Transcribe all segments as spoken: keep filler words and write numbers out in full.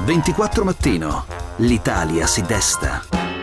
ventiquattro Mattino. L'Italia si desta.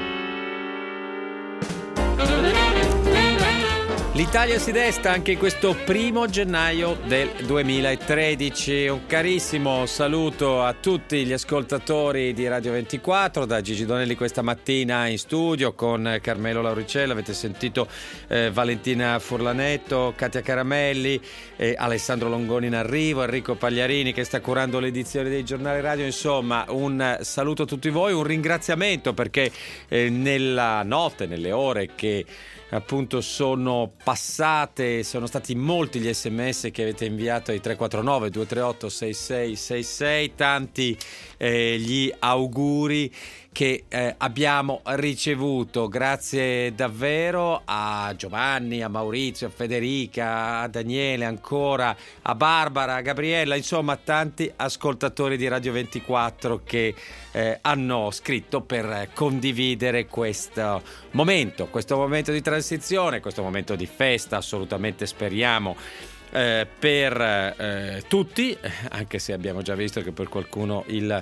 L'Italia si desta anche in questo primo gennaio del duemilatredici. Un carissimo saluto a tutti gli ascoltatori di Radio ventiquattro, da Gigi Donelli questa mattina in studio con Carmelo Lauricella, avete sentito eh, Valentina Furlanetto, Katia Caramelli, eh, Alessandro Longoni in arrivo, Enrico Pagliarini che sta curando l'edizione dei giornali radio. Insomma, un saluto a tutti voi, un ringraziamento perché eh, nella notte, nelle ore che appunto sono passate, sono stati molti gli sms che avete inviato ai tre quattro nove due tre otto sei sei sei sei, tanti eh, gli auguri che eh, abbiamo ricevuto. Grazie davvero a Giovanni, a Maurizio, a Federica, a Daniele, ancora a Barbara, a Gabriella, insomma tanti ascoltatori di Radio ventiquattro che eh, hanno scritto per condividere questo momento, questo momento di transizione, questo momento di festa, assolutamente speriamo eh, per eh, tutti, anche se abbiamo già visto che per qualcuno il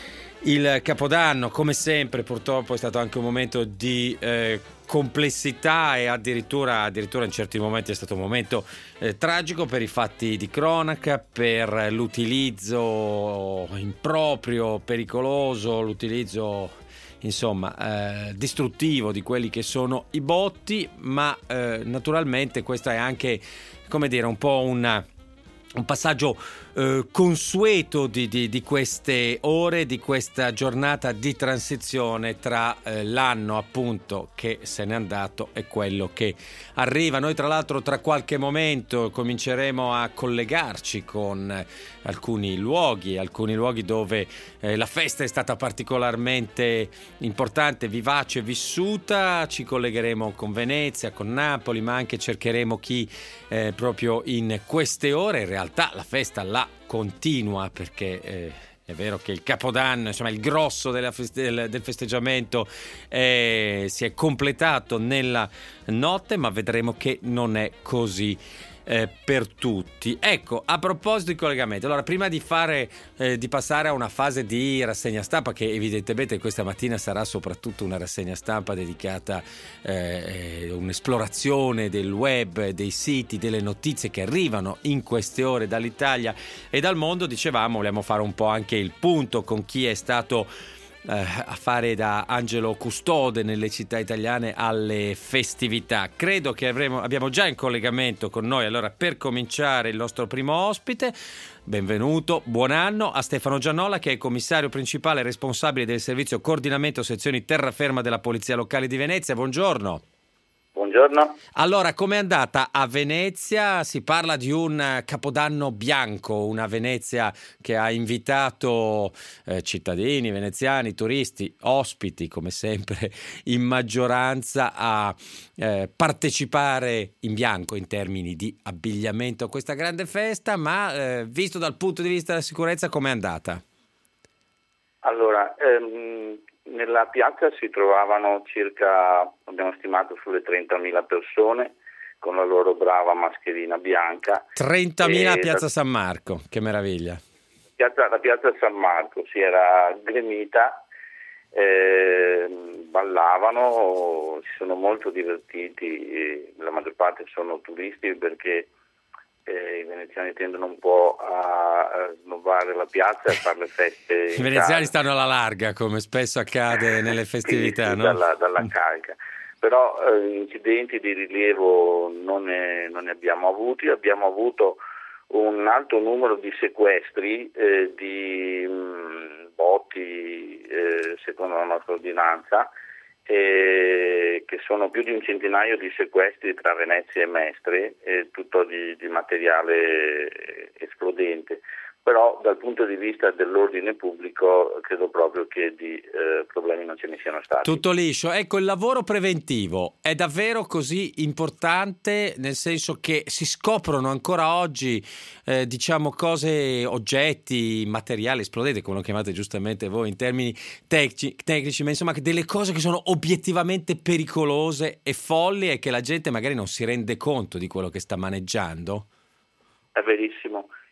Il Capodanno, come sempre, purtroppo è stato anche un momento di eh, complessità e addirittura, addirittura in certi momenti è stato un momento eh, tragico per i fatti di cronaca, per l'utilizzo improprio, pericoloso, l'utilizzo insomma eh, distruttivo di quelli che sono i botti, ma eh, naturalmente questo è anche, come dire, un po' un un passaggio eh, consueto di, di, di queste ore, di questa giornata di transizione tra eh, l'anno appunto che se n'è andato e quello che arriva. Noi tra l'altro tra qualche momento cominceremo a collegarci con eh, alcuni luoghi, alcuni luoghi dove eh, la festa è stata particolarmente importante, vivace, vissuta. Ci collegheremo con Venezia, con Napoli, ma anche cercheremo chi eh, proprio in queste ore, in realtà la festa la continua, perché eh, è vero che il Capodanno, insomma il grosso della feste- del, del festeggiamento eh, si è completato nella notte, ma vedremo che non è così Eh, per tutti. Ecco, a proposito di collegamento, allora prima di fare eh, di passare a una fase di rassegna stampa, che evidentemente questa mattina sarà soprattutto una rassegna stampa dedicata eh, un'esplorazione del web, dei siti, delle notizie che arrivano in queste ore dall'Italia e dal mondo, dicevamo, vogliamo fare un po' anche il punto con chi è stato a fare da angelo custode nelle città italiane alle festività. Credo che avremo, abbiamo già in collegamento con noi, allora per cominciare, il nostro primo ospite. Benvenuto, buon anno a Stefano Giannola, che è il commissario principale responsabile del servizio coordinamento sezioni terraferma della Polizia Locale di Venezia. Buongiorno. Buongiorno. Allora, com'è andata a Venezia? Si parla di un Capodanno bianco, una Venezia che ha invitato eh, cittadini veneziani, turisti, ospiti, come sempre in maggioranza, a eh, partecipare in bianco in termini di abbigliamento a questa grande festa, ma eh, visto dal punto di vista della sicurezza, com'è andata? Allora, ehm... nella piazza si trovavano circa, abbiamo stimato, sulle trentamila persone con la loro brava mascherina bianca. trentamila a Piazza la, San Marco, che meraviglia. Piazza, la piazza San Marco si era gremita, eh, ballavano, si sono molto divertiti, la maggior parte sono turisti perché Eh, i veneziani tendono un po' a, a snobbare la piazza e a fare le feste. I veneziani stanno alla larga, come spesso accade nelle festività, sì, no? Dalla, dalla carica. Però eh, incidenti di rilievo non ne, non ne abbiamo avuti. Abbiamo avuto un alto numero di sequestri eh, di mh, botti eh, secondo la nostra ordinanza, Eh, che sono più di un centinaio di sequestri tra Venezia e Mestre, eh, tutto di, di materiale esplodente. Però dal punto di vista dell'ordine pubblico credo proprio che di eh, problemi non ce ne siano stati. Tutto liscio. Ecco, il lavoro preventivo è davvero così importante, nel senso che si scoprono ancora oggi eh, diciamo cose, oggetti, materiali esplodenti, come lo chiamate giustamente voi in termini tecnici, tecnici, ma insomma delle cose che sono obiettivamente pericolose e folli e che la gente magari non si rende conto di quello che sta maneggiando? È verissimo.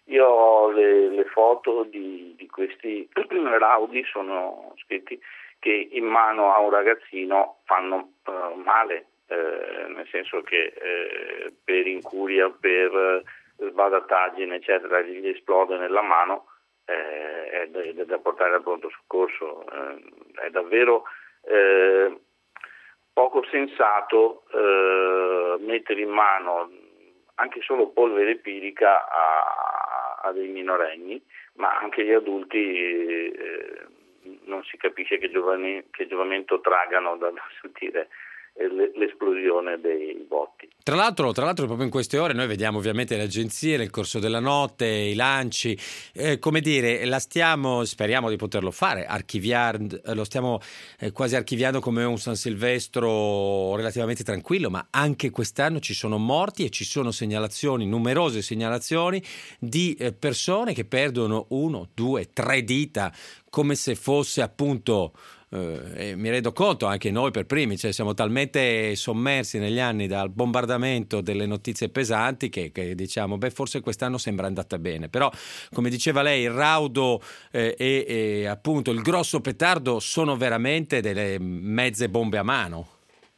Io ho le, le foto di, di questi rowdy, sono scritti, che in mano a un ragazzino fanno uh, male, eh, nel senso che eh, per incuria, per sbadataggine eccetera gli esplode nella mano, eh, è, da, è da portare al pronto soccorso. Eh, è davvero eh, poco sensato eh, mettere in mano anche solo polvere pirica a, a dei minorenni, ma anche gli adulti eh, non si capisce che, giovani, che giovamento tragano da, da sentire l'esplosione dei botti. Tra l'altro, tra l'altro proprio in queste ore noi vediamo ovviamente le agenzie nel corso della notte, i lanci, eh, come dire, la stiamo, speriamo di poterlo fare, archiviando, lo stiamo eh, quasi archiviando come un San Silvestro relativamente tranquillo, ma anche quest'anno ci sono morti e ci sono segnalazioni, numerose segnalazioni di eh, persone che perdono uno, due, tre dita, come se fosse appunto eh, e mi rendo conto anche noi per primi, cioè siamo talmente sommersi negli anni dal bombardamento delle notizie pesanti che, che diciamo beh forse quest'anno sembra andata bene, però come diceva lei il raudo eh, e, e appunto il grosso petardo sono veramente delle mezze bombe a mano.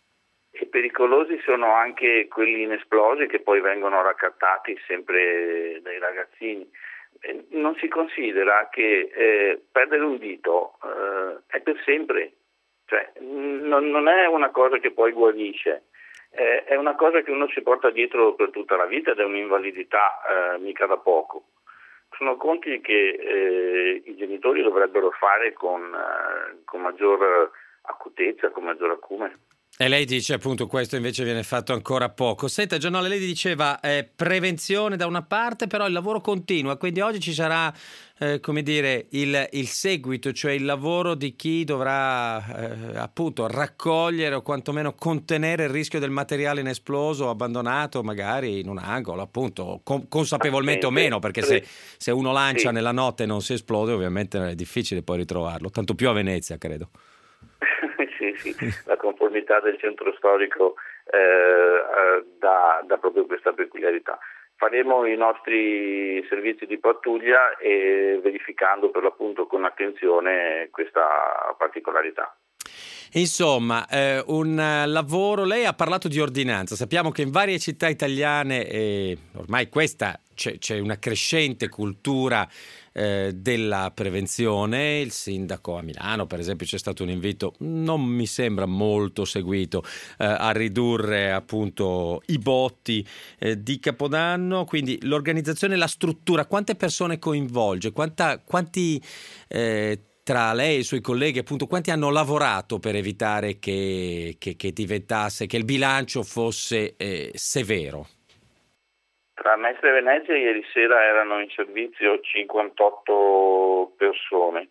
E pericolosi sono anche quelli inesplosi che poi vengono raccattati sempre dai ragazzini. Non si considera che eh, perdere un dito eh, è per sempre, cioè non, non è una cosa che poi guarisce, eh, è una cosa che uno si porta dietro per tutta la vita ed è un'invalidità eh, mica da poco. Sono conti che eh, i genitori dovrebbero fare con, eh, con maggior acutezza, con maggior acume. E lei dice appunto questo invece viene fatto ancora poco. Senta Giannola, lei diceva eh, prevenzione da una parte, però il lavoro continua, quindi oggi ci sarà eh, come dire il, il seguito, cioè il lavoro di chi dovrà eh, appunto raccogliere o quantomeno contenere il rischio del materiale inesploso abbandonato magari in un angolo, appunto con, consapevolmente o meno, perché se, se uno lancia sì. nella notte e non si esplode ovviamente è difficile poi ritrovarlo, tanto più a Venezia credo. Sì, sì, la conformità del centro storico eh, dà, dà proprio questa peculiarità. Faremo i nostri servizi di pattuglia e verificando per l'appunto con attenzione questa particolarità. Insomma, eh, un lavoro, lei ha parlato di ordinanza, sappiamo che in varie città italiane eh, ormai questa c'è, c'è una crescente cultura eh, della prevenzione. Il sindaco a Milano per esempio c'è stato un invito, non mi sembra molto seguito, eh, a ridurre appunto i botti eh, di Capodanno, quindi l'organizzazione, la struttura, quante persone coinvolge, quanta, quanti eh, tra lei e i suoi colleghi, appunto, quanti hanno lavorato per evitare che, che, che diventasse, che il bilancio fosse eh, severo? Tra Mestre Venezia ieri sera erano in servizio cinquantotto persone,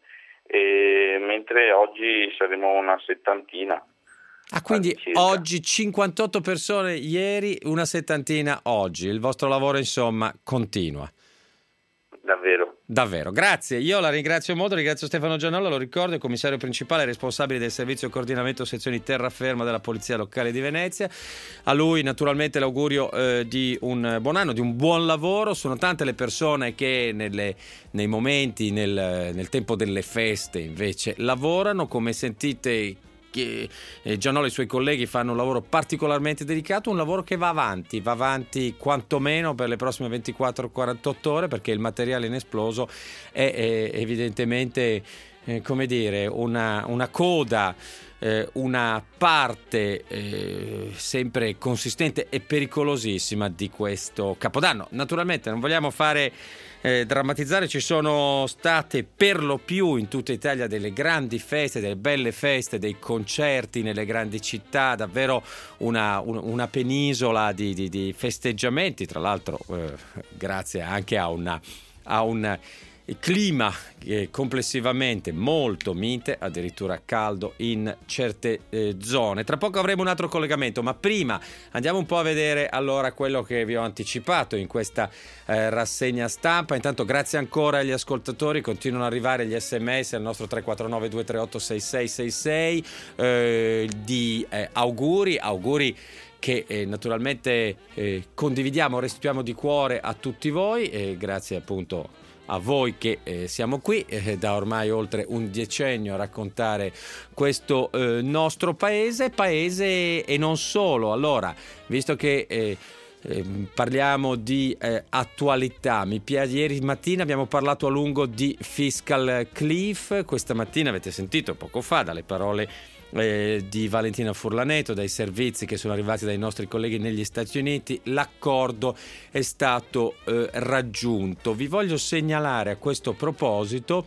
e mentre oggi saremo una settantina. Ah, quindi oggi cinquantotto persone ieri, una settantina oggi. Il vostro lavoro, insomma, continua. Davvero. Davvero, grazie. Io la ringrazio molto, ringrazio Stefano Giannola, lo ricordo, è commissario principale responsabile del servizio coordinamento sezioni terraferma della Polizia Locale di Venezia. A lui naturalmente l'augurio eh, di un buon anno, di un buon lavoro. Sono tante le persone che nelle, nei momenti, nel, nel tempo delle feste invece lavorano, come sentite. Che Giannola e i suoi colleghi fanno un lavoro particolarmente delicato, un lavoro che va avanti, va avanti quantomeno per le prossime ventiquattro quarantotto ore, perché il materiale inesploso è, è evidentemente eh, come dire una, una coda, eh, una parte eh, sempre consistente e pericolosissima di questo Capodanno. Naturalmente non vogliamo fare Eh, drammatizzare, ci sono state per lo più in tutta Italia delle grandi feste, delle belle feste, dei concerti nelle grandi città, davvero una, un, una penisola di, di, di festeggiamenti, tra l'altro eh, grazie anche a, una, a un clima che complessivamente molto mite, addirittura caldo in certe eh, zone. Tra poco avremo un altro collegamento, ma prima andiamo un po' a vedere allora quello che vi ho anticipato in questa eh, rassegna stampa. Intanto grazie ancora agli ascoltatori, continuano ad arrivare gli sms al nostro tre quattro nove due tre otto sei sei sei sei eh, di eh, auguri, auguri che eh, naturalmente eh, condividiamo, restituiamo di cuore a tutti voi, e grazie appunto a voi che eh, siamo qui eh, da ormai oltre un decennio a raccontare questo eh, nostro paese, paese e non solo. Allora, visto che eh, eh, parliamo di eh, attualità, mi piace, ieri mattina abbiamo parlato a lungo di fiscal cliff, questa mattina avete sentito poco fa dalle parole Eh, di Valentina Furlaneto, dai servizi che sono arrivati dai nostri colleghi negli Stati Uniti, l'accordo è stato eh, raggiunto. Vi voglio segnalare a questo proposito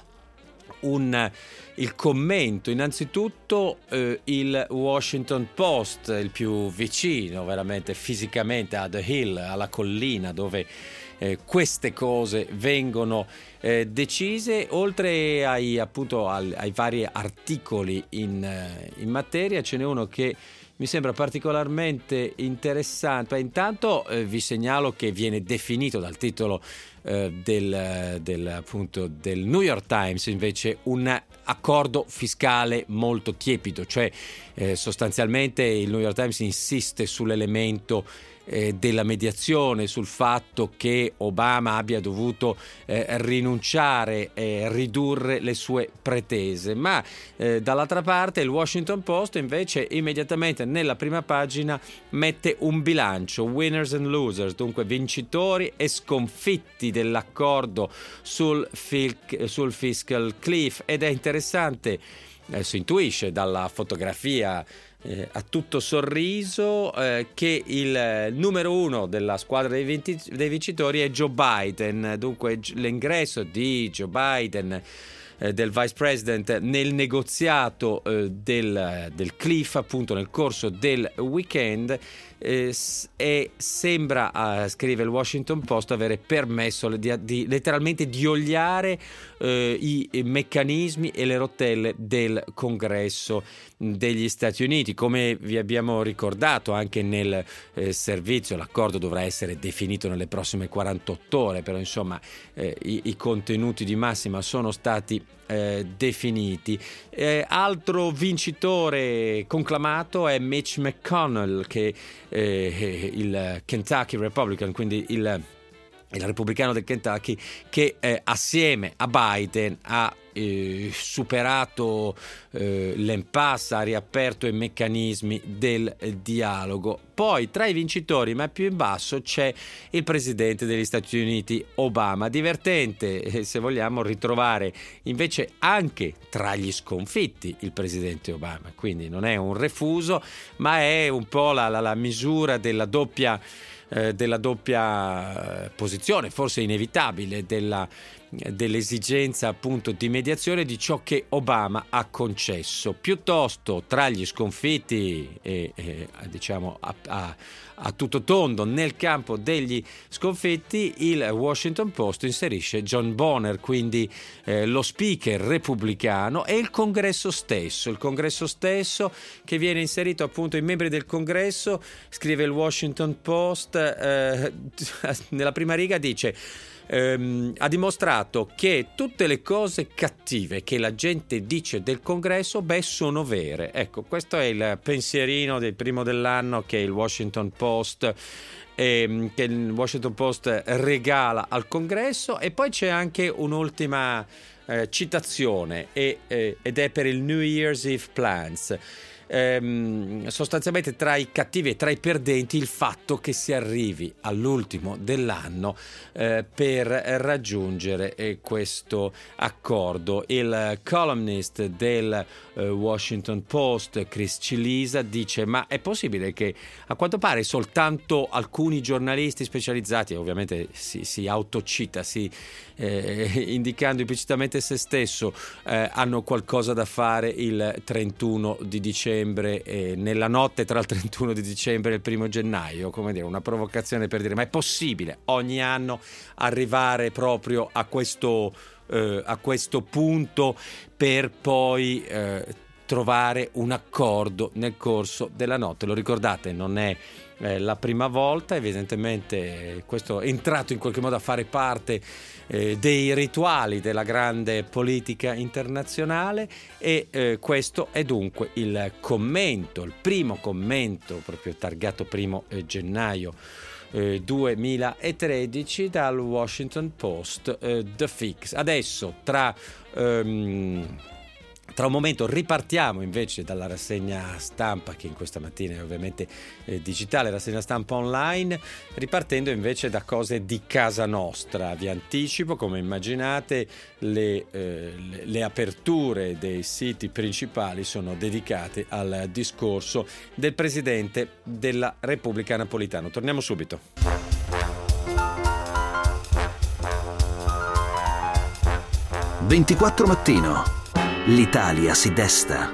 un, il commento, innanzitutto eh, il Washington Post, il più vicino veramente fisicamente a The Hill, alla collina dove Eh, queste cose vengono eh, decise, oltre ai, appunto, al, ai vari articoli in, eh, in materia. Ce n'è uno che mi sembra particolarmente interessante. Beh, intanto eh, vi segnalo che viene definito dal titolo eh, del, del, appunto, del New York Times invece un accordo fiscale molto tiepido, cioè eh, sostanzialmente il New York Times insiste sull'elemento Eh, della mediazione, sul fatto che Obama abbia dovuto eh, rinunciare e ridurre le sue pretese, ma eh, dall'altra parte il Washington Post invece immediatamente nella prima pagina mette un bilancio, winners and losers, dunque vincitori e sconfitti dell'accordo sul, fil- sul fiscal cliff, ed è interessante, eh, si intuisce dalla fotografia Eh, a tutto sorriso eh, che il eh, numero uno della squadra dei, vinti- dei vincitori è Joe Biden. Dunque l'ingresso di Joe Biden, eh, del vice president, nel negoziato eh, del, del cliff appunto nel corso del weekend eh, e sembra, eh, scrive il Washington Post, avere permesso di, di letteralmente di oliare eh, i, i meccanismi e le rotelle del Congresso degli Stati Uniti. Come vi abbiamo ricordato anche nel eh, servizio, l'accordo dovrà essere definito nelle prossime quarantotto ore, però insomma eh, i, i contenuti di massima sono stati eh, definiti. Eh, altro vincitore conclamato è Mitch McConnell, che eh, il Kentucky Republican, quindi il il repubblicano del Kentucky, che eh, assieme a Biden ha eh, superato eh, l'impasse, ha riaperto i meccanismi del eh, dialogo. Poi tra i vincitori, ma più in basso, c'è il presidente degli Stati Uniti Obama. Divertente, eh, se vogliamo, ritrovare invece anche tra gli sconfitti il presidente Obama, quindi non è un refuso, ma è un po' la, la, la misura della doppia Eh, della doppia posizione, forse inevitabile, della, dell'esigenza appunto di mediazione di ciò che Obama ha concesso. Piuttosto tra gli sconfitti e, e diciamo a, a, a tutto tondo nel campo degli sconfitti, il Washington Post inserisce John Boehner, quindi eh, lo speaker repubblicano, e il Congresso stesso, il Congresso stesso che viene inserito appunto i membri del Congresso. Scrive il Washington Post, eh, nella prima riga dice: ehm, ha dimostrato che tutte le cose cattive che la gente dice del Congresso, beh, sono vere. Ecco, questo è il pensierino del primo dell'anno che il Washington Post ehm, che il Washington Post regala al Congresso. E poi c'è anche un'ultima eh, citazione e, eh, ed è per il New Year's Eve Plans. Ehm, sostanzialmente tra i cattivi e tra i perdenti il fatto che si arrivi all'ultimo dell'anno eh, per raggiungere eh, questo accordo. Il columnist del eh, Washington Post, Chris Cillisa, dice: ma è possibile che a quanto pare soltanto alcuni giornalisti specializzati, ovviamente si, si autocita, si, eh, indicando implicitamente se stesso, eh, hanno qualcosa da fare il trentuno di dicembre, eh, nella notte tra il trentuno di dicembre e il primo gennaio, come dire, una provocazione per dire: ma è possibile ogni anno arrivare proprio a questo, eh, a questo punto per poi eh, trovare un accordo nel corso della notte? Lo ricordate, non è eh, la prima volta. Evidentemente questo è entrato in qualche modo a fare parte eh, dei rituali della grande politica internazionale e eh, questo è dunque il commento, il primo commento proprio targato primo eh, gennaio eh, duemilatredici dal Washington Post, eh, The Fix. Adesso tra ehm, Tra un momento ripartiamo invece dalla rassegna stampa, che in questa mattina è ovviamente eh, digitale, rassegna stampa online, ripartendo invece da cose di casa nostra. Vi anticipo, come immaginate, le, eh, le, le aperture dei siti principali sono dedicate al discorso del Presidente della Repubblica Napolitano. Torniamo subito. ventiquattro mattino. L'Italia si desta.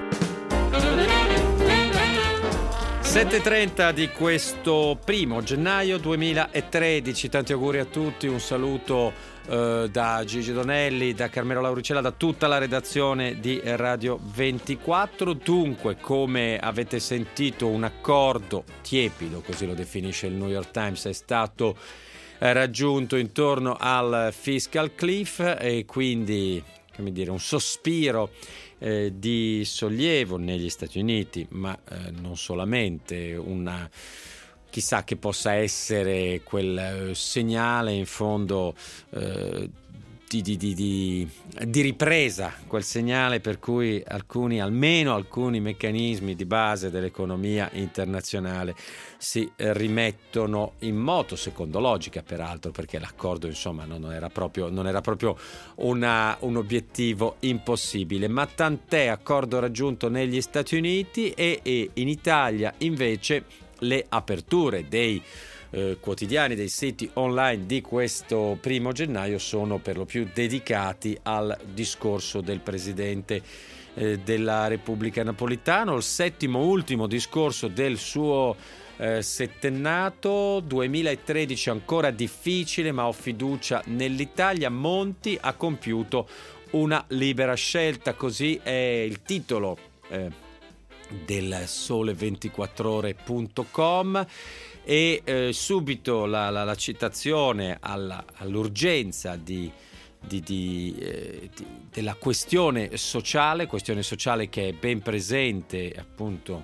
sette e trenta di questo primo gennaio duemilatredici. Tanti auguri a tutti, un saluto eh, da Gigi Donelli, da Carmelo Lauricella, da tutta la redazione di Radio ventiquattro. Dunque, come avete sentito, un accordo tiepido, così lo definisce il New York Times, è stato eh, raggiunto intorno al fiscal cliff e quindi, come dire, un sospiro eh, di sollievo negli Stati Uniti, ma eh, non solamente, una chissà che possa essere quel eh, segnale in fondo eh, di, di, di, di, di ripresa, quel segnale per cui alcuni, almeno alcuni meccanismi di base dell'economia internazionale si rimettono in moto, secondo logica peraltro, perché l'accordo insomma non era proprio, non era proprio una, un obiettivo impossibile, ma tant'è, accordo raggiunto negli Stati Uniti e, e in Italia invece le aperture dei eh, quotidiani, dei siti online di questo primo gennaio sono per lo più dedicati al discorso del Presidente eh, della Repubblica Napolitano, il settimo ultimo discorso del suo Eh, settennato. Duemilatredici ancora difficile, ma ho fiducia nell'Italia. Monti ha compiuto una libera scelta, così è il titolo eh, del sole ventiquattro ore punto com e eh, subito la, la, la citazione alla, all'urgenza di Di, di, eh, di, della questione sociale, questione sociale che è ben presente appunto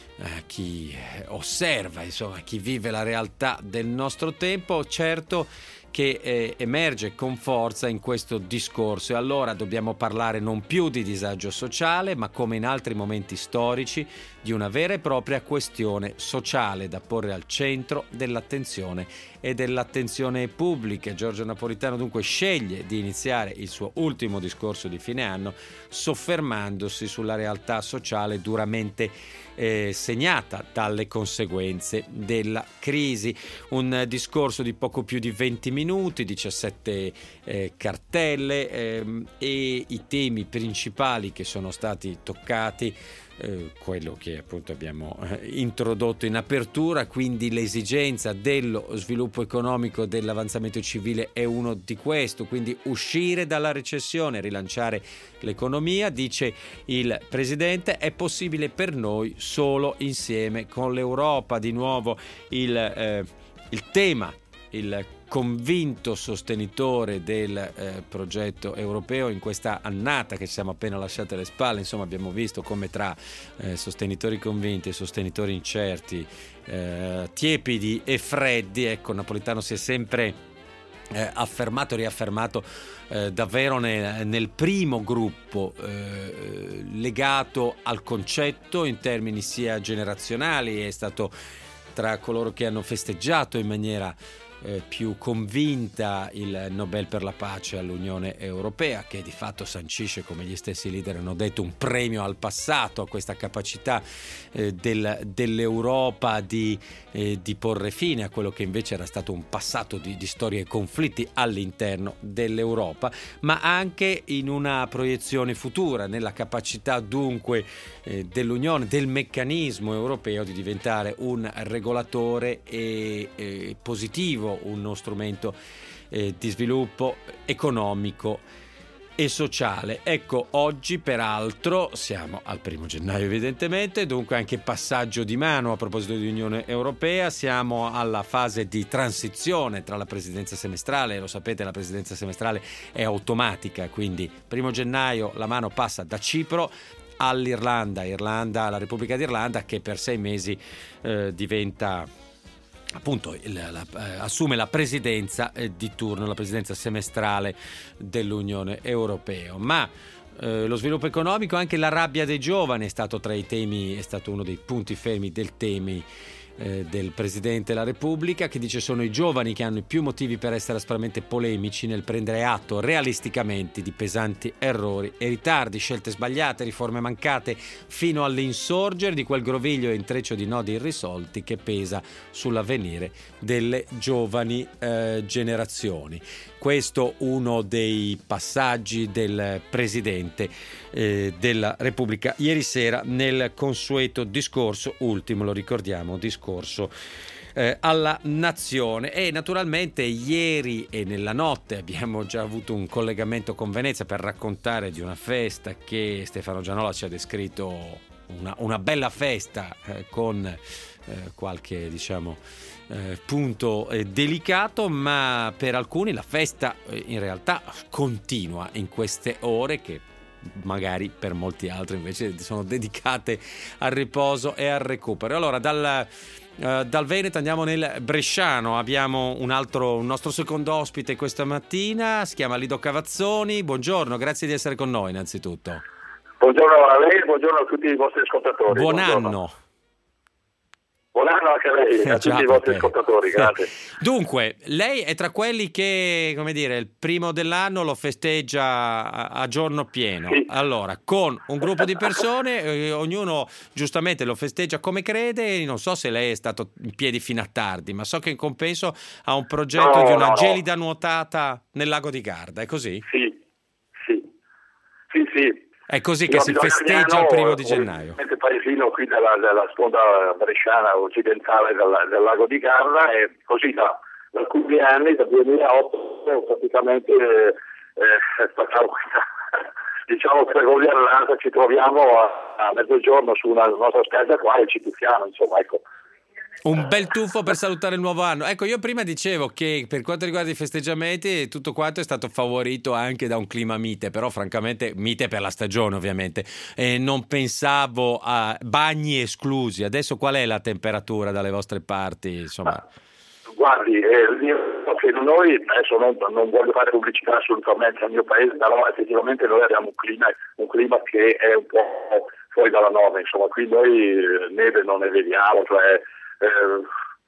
a chi osserva, insomma, chi vive la realtà del nostro tempo, certo che eh, emerge con forza in questo discorso. E allora dobbiamo parlare non più di disagio sociale, ma come in altri momenti storici di una vera e propria questione sociale da porre al centro dell'attenzione e dell'attenzione pubblica. Giorgio Napolitano dunque sceglie di iniziare il suo ultimo discorso di fine anno soffermandosi sulla realtà sociale duramente eh, segnata dalle conseguenze della crisi. Un discorso di poco più di venti minuti, diciassette eh, cartelle ehm, e i temi principali che sono stati toccati, Eh, quello che appunto abbiamo eh, introdotto in apertura, quindi l'esigenza dello sviluppo economico, dell'avanzamento civile è uno di questo, quindi uscire dalla recessione, rilanciare l'economia. Dice il Presidente, è possibile per noi solo insieme con l'Europa. Di nuovo il, eh, il tema, il convinto sostenitore del eh, progetto europeo in questa annata che ci siamo appena lasciate alle spalle. Insomma, abbiamo visto come tra eh, sostenitori convinti e sostenitori incerti, eh, tiepidi e freddi, ecco, Napolitano si è sempre eh, affermato e riaffermato eh, davvero nel, nel primo gruppo eh, legato al concetto in termini sia generazionali. È stato tra coloro che hanno festeggiato in maniera Eh, più convinta il Nobel per la pace all'Unione Europea, che di fatto sancisce, come gli stessi leader hanno detto, un premio al passato, a questa capacità eh, del, dell'Europa di, eh, di porre fine a quello che invece era stato un passato di, di storie e conflitti all'interno dell'Europa, ma anche in una proiezione futura, nella capacità dunque eh, dell'Unione, del meccanismo europeo di diventare un regolatore e, e positivo, uno strumento eh, di sviluppo economico e sociale. Ecco, oggi peraltro siamo al primo gennaio evidentemente, dunque anche passaggio di mano a proposito di Unione Europea, siamo alla fase di transizione tra la presidenza semestrale, lo sapete la presidenza semestrale è automatica, quindi primo gennaio la mano passa da Cipro all'Irlanda, Irlanda, alla Repubblica d'Irlanda che per sei mesi eh, diventa appunto il, la, eh, assume la presidenza eh, di turno, la presidenza semestrale dell'Unione Europea. Ma eh, lo sviluppo economico, anche la rabbia dei giovani è stato tra i temi, è stato uno dei punti fermi del temi eh, del Presidente della Repubblica, che dice sono i giovani che hanno i più motivi per essere aspramente polemici nel prendere atto realisticamente di pesanti errori e ritardi, scelte sbagliate, riforme mancate, fino all'insorgere di quel groviglio e intreccio di nodi irrisolti che pesa sull'avvenire delle giovani eh, generazioni. Questo uno dei passaggi del Presidente eh, della Repubblica ieri sera nel consueto discorso, ultimo lo ricordiamo, discorso eh, alla nazione. E naturalmente ieri e nella notte abbiamo già avuto un collegamento con Venezia per raccontare di una festa che Stefano Gianola ci ha descritto, una, una bella festa eh, con eh, qualche diciamo Eh, punto eh, delicato, ma per alcuni la festa eh, in realtà continua in queste ore che magari per molti altri invece sono dedicate al riposo e al recupero. Allora dal, eh, dal Veneto andiamo nel Bresciano, abbiamo un altro un nostro secondo ospite questa mattina, si chiama Lido Cavazzoni. Buongiorno, grazie di essere con noi innanzitutto. Buongiorno a lei, buongiorno a tutti i vostri ascoltatori. Buon buongiorno. anno. Buon anno anche a lei, a Già, tutti i vostri okay. ascoltatori, grazie. Dunque, lei è tra quelli che, come dire, il primo dell'anno lo festeggia a, a giorno pieno. Sì. Allora, con un gruppo di persone, eh, ognuno giustamente lo festeggia come crede. Non so se lei è stato in piedi fino a tardi, ma so che in compenso ha un progetto No, di una no, gelida no. nuotata nel lago di Garda, è così? Sì, sì, sì, sì. È così che Io si festeggia il primo di gennaio. Il paesino qui della, della sponda bresciana occidentale del, del lago di Garda, e così da, da alcuni anni, dal duemilaotto praticamente eh, eh, facciamo questa, diciamo, peculiarità, ci troviamo a, a mezzogiorno su una nostra spiaggia qua e ci tuffiamo, insomma, ecco. Un bel tuffo per salutare il nuovo anno. Ecco, io prima dicevo che per quanto riguarda i festeggiamenti tutto quanto è stato favorito anche da un clima mite, però francamente mite per la stagione ovviamente, e non pensavo a bagni esclusi. Adesso qual è la temperatura dalle vostre parti? Insomma, ah, guardi, eh, io, che noi adesso non, non voglio fare pubblicità assolutamente al mio paese, però effettivamente noi abbiamo un clima, un clima che è un po' fuori dalla norma, insomma, qui noi neve non ne vediamo, cioè Eh,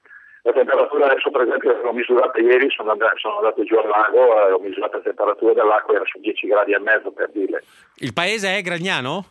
la temperatura adesso, per esempio, l'ho misurata ieri, sono andato, sono andato giù al lago e ho misurato la temperatura dell'acqua, era su dieci gradi e mezzo, per dire. Il paese è Gragnano?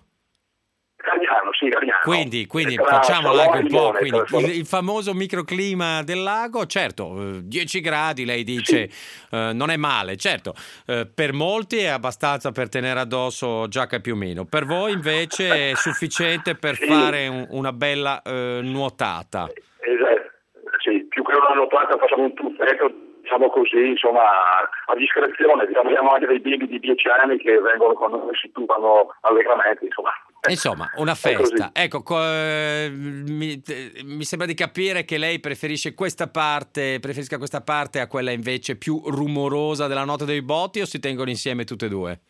Gragnano, sì, Gragnano. Quindi, quindi Tra facciamolo anche un po'. Lione, Quindi, tra... il, il famoso microclima del lago, certo, eh, dieci gradi, lei dice, sì. eh, non è male, certo, eh, per molti è abbastanza per tenere addosso giacca e piumino, per voi invece è sufficiente per sì. fare un, una bella eh, nuotata. Esatto, sì, più che una nuotata facciamo un tuffetto, diciamo così, insomma, a discrezione. Abbiamo anche dei bimbi di dieci anni che vengono con noi, si tufano allegramente, insomma. Insomma, una festa. Ecco, eh, mi, mi sembra di capire che lei preferisce questa parte, preferisca questa parte a quella invece più rumorosa della notte dei botti, o si tengono insieme tutte e due?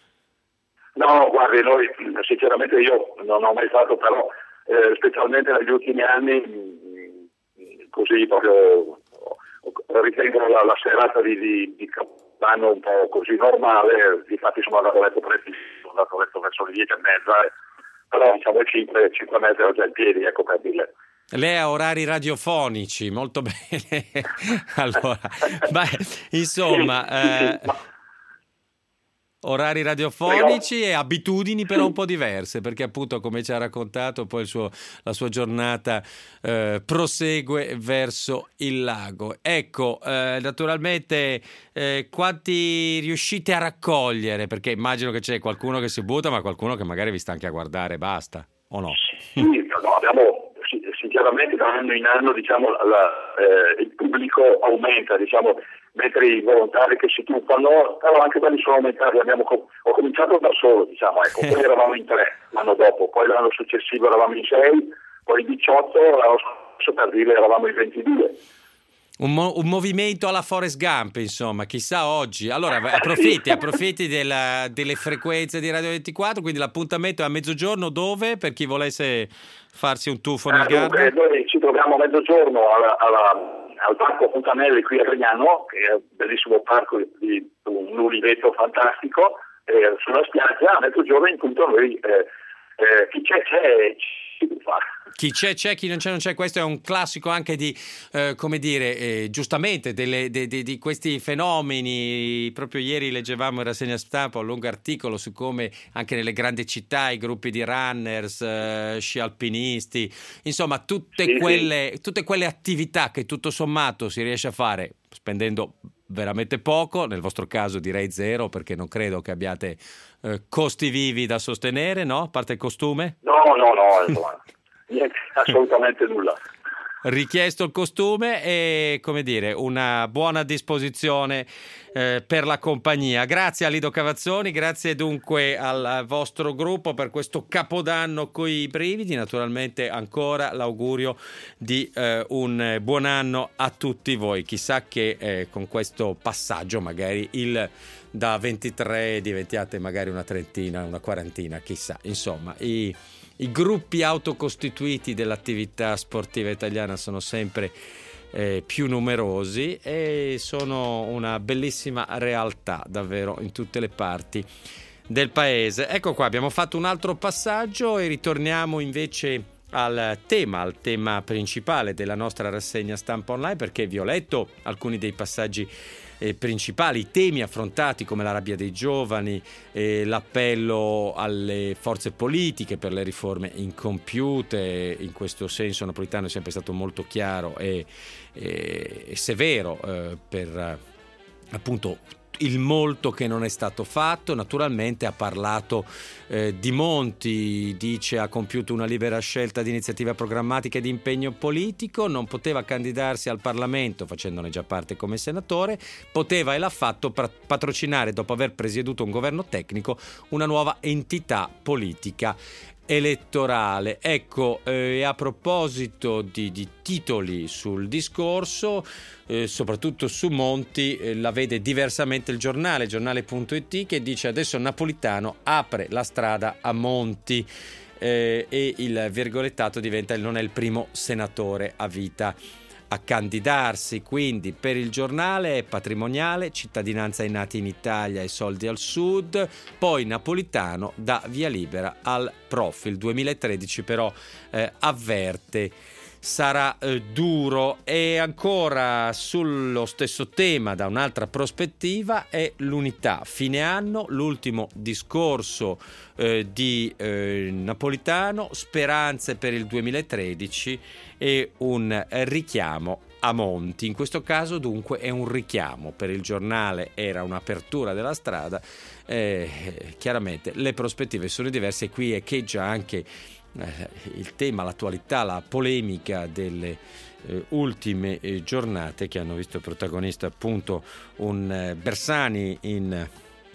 No, guardi, noi sinceramente io non ho mai fatto, però eh, specialmente negli ultimi anni mh, così proprio ritengo la, la serata di, di, di Capodanno un po' così normale. Infatti sono andato a letto presto, sono andato a letto verso le dieci e mezza, eh, però diciamo cinque, cinque e mezza ero già in piedi, ecco, per dire. Lei ha orari radiofonici, molto bene. Allora, beh, insomma, sì, sì, eh, sì, ma... orari radiofonici e abitudini però un po' diverse, perché appunto, come ci ha raccontato, poi il suo, la sua giornata eh, prosegue verso il lago. Ecco, eh, naturalmente eh, quanti riuscite a raccogliere? Perché immagino che c'è qualcuno che si butta, ma qualcuno che magari vi sta anche a guardare e basta, o no? Sì, no, abbiamo sinceramente da anno in anno, diciamo, la, eh, il pubblico aumenta, diciamo. mentre i volontari che si tuffano, però anche quelli sono aumentati. Abbiamo com- ho cominciato da solo, diciamo, ecco, poi eravamo in tre l'anno dopo, poi l'anno successivo eravamo in sei, poi in diciotto, l'anno scorso per dire eravamo in ventidue. Un, mo- un movimento alla Forrest Gump, insomma, chissà oggi. Allora approfitti, approfitti della, delle frequenze di Radio ventiquattro, quindi l'appuntamento è a mezzogiorno dove? Per chi volesse farsi un tuffo nel Allora, Garda? noi ci troviamo a mezzogiorno alla, alla, al Parco Fontanelli qui a Grignano, che è un bellissimo parco di un uliveto fantastico, eh, sulla spiaggia. A mezzogiorno in punto noi eh, eh, chi c'è c'è ci fa. Chi c'è c'è, chi non c'è non c'è. Questo è un classico anche di, eh, come dire, eh, giustamente delle, de, de, di questi fenomeni. Proprio ieri leggevamo in rassegna stampa un lungo articolo su come anche nelle grandi città i gruppi di runners, eh, sci alpinisti, insomma tutte Sì, quelle, tutte quelle attività che tutto sommato si riesce a fare spendendo veramente poco, nel vostro caso direi zero, perché non credo che abbiate eh, costi vivi da sostenere, no? A parte il costume? No, no, no, insomma, niente, assolutamente nulla. Richiesto il costume e, come dire, una buona disposizione eh, per la compagnia. Grazie a Lido Cavazzoni, grazie dunque al vostro gruppo per questo Capodanno coi brividi. Naturalmente ancora l'augurio di eh, un buon anno a tutti voi. Chissà che eh, con questo passaggio magari il da ventitré diventiate magari una trentina, una quarantina, chissà. Insomma, i I gruppi autocostituiti dell'attività sportiva italiana sono sempre eh, più numerosi e sono una bellissima realtà davvero in tutte le parti del paese. Ecco qua, abbiamo fatto un altro passaggio e ritorniamo invece al tema, al tema principale della nostra rassegna stampa online, perché vi ho letto alcuni dei passaggi Eh, principali, i temi affrontati come la rabbia dei giovani, eh, l'appello alle forze politiche per le riforme incompiute. In questo senso Napolitano è sempre stato molto chiaro e, e, e severo eh, per eh, appunto il molto che non è stato fatto. Naturalmente ha parlato eh, di Monti, dice ha compiuto una libera scelta di iniziativa programmatica e di impegno politico, non poteva candidarsi al Parlamento facendone già parte come senatore, poteva e l'ha fatto patrocinare, dopo aver presieduto un governo tecnico, una nuova entità politica elettorale. Ecco, eh, a proposito di, di titoli sul discorso, eh, soprattutto su Monti, eh, la vede diversamente il giornale, giornale punto it, che dice adesso Napolitano apre la strada a Monti eh, e il virgolettato diventa il non è il primo senatore a vita a candidarsi. Quindi per il giornale è patrimoniale, cittadinanza ai nati in Italia e soldi al sud, poi Napolitano dà via libera al prof. Il duemilatredici però eh, avverte sarà eh, duro. E ancora sullo stesso tema, da un'altra prospettiva, è l'unità. Fine anno, l'ultimo discorso eh, di eh, Napolitano, speranze per il duemilatredici e un richiamo a Monti. In questo caso dunque è un richiamo, per il giornale era un'apertura della strada, eh, chiaramente le prospettive sono diverse e qui echeggia anche eh, il tema, l'attualità, la polemica delle eh, ultime eh, giornate che hanno visto protagonista appunto un eh, Bersani in, eh,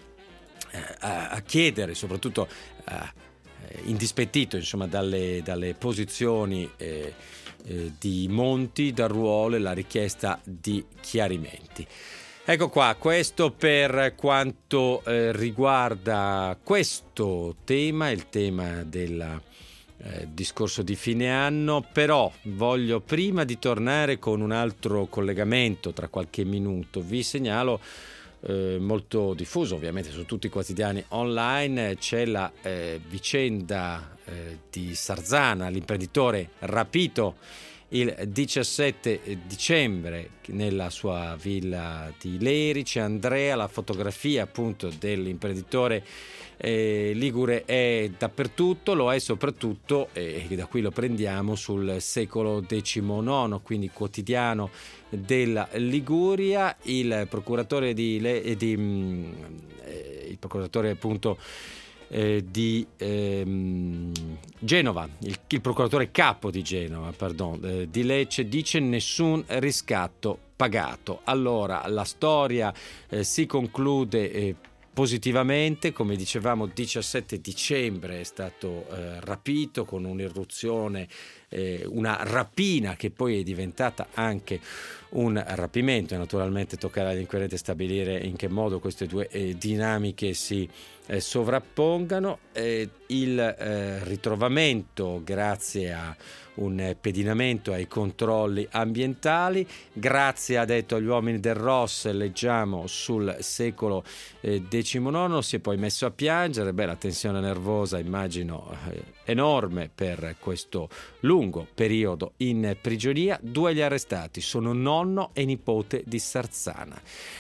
a, a chiedere, soprattutto eh, indispettito insomma dalle, dalle posizioni eh, eh, di Monti, dal ruolo e la richiesta di chiarimenti. Ecco qua, questo per quanto eh, riguarda questo tema, il tema del eh, discorso di fine anno. Però voglio, prima di tornare con un altro collegamento tra qualche minuto, vi segnalo eh, molto diffuso ovviamente su tutti i quotidiani online, c'è la eh, vicenda eh, di Sarzana, l'imprenditore rapito il diciassette dicembre nella sua villa di Lerici. Andrea, la fotografia appunto dell'imprenditore eh, ligure è dappertutto, lo è soprattutto, e eh, da qui lo prendiamo, sul Secolo diciannove, quindi quotidiano della Liguria. Il procuratore di, Le- di eh, il procuratore appunto Eh, di ehm, Genova, il, il procuratore capo di Genova, pardon, eh, di Lecce, dice nessun riscatto pagato. Allora, la storia eh, si conclude eh, positivamente, come dicevamo diciassette dicembre è stato eh, rapito con un'irruzione, eh, una rapina che poi è diventata anche un rapimento, e naturalmente toccherà agli inquirenti stabilire in che modo queste due eh, dinamiche si eh, sovrappongano. Eh, il eh, ritrovamento grazie a un pedinamento ai controlli ambientali, grazie, ha detto, agli uomini del R O S, leggiamo, sul secolo eh, diciannove, si è poi messo a piangere. Beh, la tensione nervosa immagino eh, enorme per questo lungo periodo in prigionia. Due gli arrestati sono nonno e nipote di Sarzana,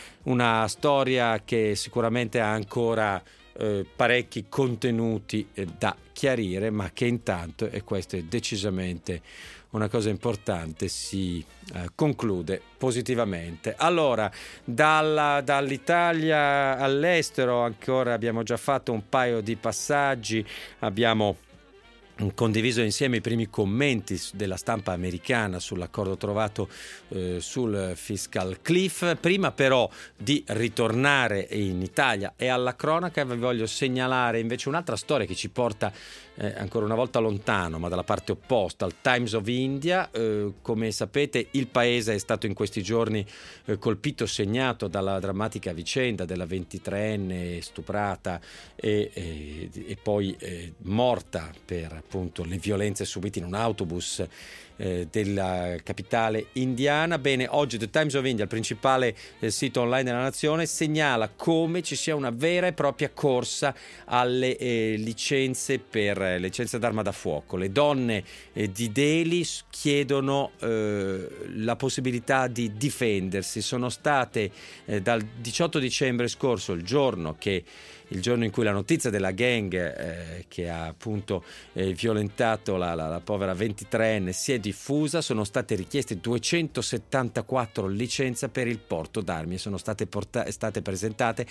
una storia che sicuramente ha ancora Eh, parecchi contenuti eh, da chiarire, ma che intanto, e questo è decisamente una cosa importante, si eh, conclude positivamente. Allora, dalla, dall'Italia all'estero ancora abbiamo già fatto un paio di passaggi, abbiamo condiviso insieme i primi commenti della stampa americana sull'accordo trovato eh, sul fiscal cliff. Prima però di ritornare in Italia e alla cronaca, vi voglio segnalare invece un'altra storia che ci porta eh, ancora una volta lontano, ma dalla parte opposta, al Times of India. Eh, come sapete, il paese è stato in questi giorni eh, colpito, segnato dalla drammatica vicenda della ventitreenne stuprata e, e, e poi eh, morta per appunto le violenze subite in un autobus eh, della capitale indiana. Bene, oggi The Times of India, il principale eh, sito online della nazione, segnala come ci sia una vera e propria corsa alle eh, licenze per eh, licenze d'arma da fuoco. Le donne eh, di Delhi chiedono eh, la possibilità di difendersi. Sono state eh, dal diciotto dicembre scorso, il giorno che il giorno in cui la notizia della gang eh, che ha appunto eh, violentato la, la, la povera ventitreenne si è diffusa, sono state richieste duecentosettantaquattro licenze per il porto d'armi e sono state, porta- state presentate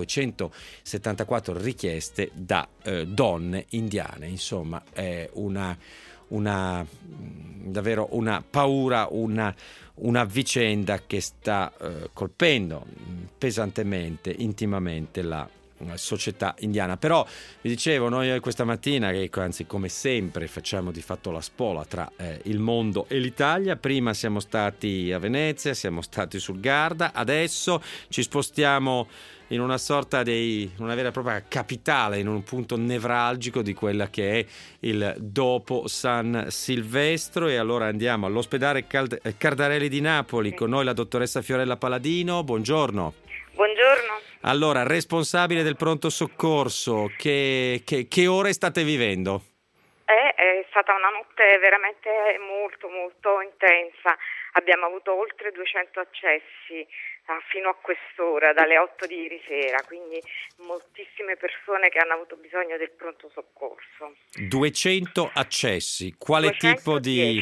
duecentosettantaquattro richieste da eh, donne indiane. Insomma, è una, una davvero una paura, una una vicenda che sta eh, colpendo pesantemente, intimamente la società indiana. Però vi dicevo, noi questa mattina, che anzi come sempre facciamo di fatto la spola tra eh, il mondo e l'Italia. Prima siamo stati a Venezia, siamo stati sul Garda, adesso ci spostiamo in una sorta di una vera e propria capitale, in un punto nevralgico di quella che è il dopo San Silvestro, e allora andiamo all'ospedale Cald- Cardarelli di Napoli. Con noi la dottoressa Fiorella Paladino. Buongiorno. Buongiorno. Allora, responsabile del pronto soccorso, che, che, che ore state vivendo? È, è stata una notte veramente molto molto intensa. Abbiamo avuto oltre duecento accessi ah, fino a quest'ora, dalle otto di ieri sera, quindi moltissime persone che hanno avuto bisogno del pronto soccorso. duecento accessi, quale tipo di...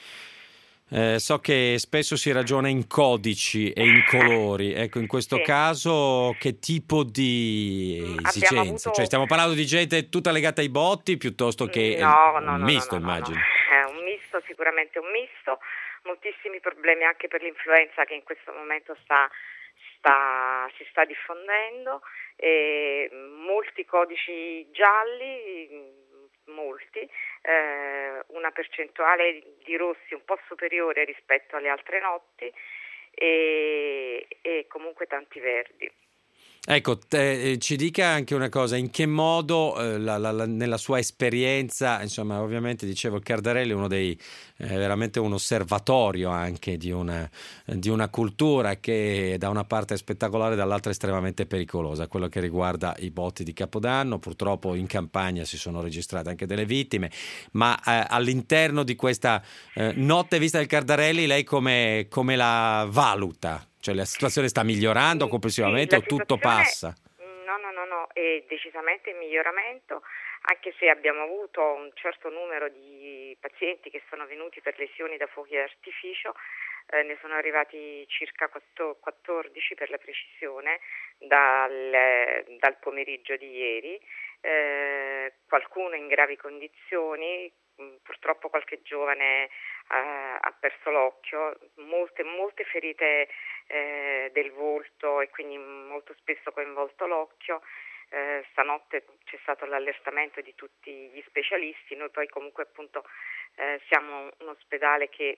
Eh, so che spesso si ragiona in codici e in colori, ecco, in questo sì. caso che tipo di esigenze? Avuto... Cioè, stiamo parlando di gente tutta legata ai botti piuttosto che no, un no, no, misto, no, no, immagino. No, no. È un misto, sicuramente un misto, moltissimi problemi anche per l'influenza che in questo momento sta, sta, si sta diffondendo, e molti codici gialli, molti, eh, una percentuale di rossi un po' superiore rispetto alle altre notti e, e comunque tanti verdi. Ecco, te, ci dica anche una cosa, in che modo eh, la, la, la, nella sua esperienza, insomma, ovviamente dicevo il Cardarelli è uno dei, eh, veramente un osservatorio anche di una, di una cultura che da una parte è spettacolare, dall'altra è estremamente pericolosa, quello che riguarda i botti di Capodanno. Purtroppo in campagna si sono registrate anche delle vittime, ma eh, all'interno di questa eh, notte vista del Cardarelli, lei come, come la valuta? Cioè la situazione sta migliorando complessivamente sì, o tutto passa? No, no, no, no, è decisamente in miglioramento, anche se abbiamo avuto un certo numero di pazienti che sono venuti per lesioni da fuochi d'artificio, eh, ne sono arrivati circa quattordici per la precisione dal, dal pomeriggio di ieri, eh, qualcuno in gravi condizioni, purtroppo qualche giovane eh, ha perso l'occhio, molte, molte ferite eh, del volto e quindi molto spesso coinvolto l'occhio. Eh, stanotte c'è stato l'allertamento di tutti gli specialisti, noi poi comunque appunto eh, siamo un ospedale che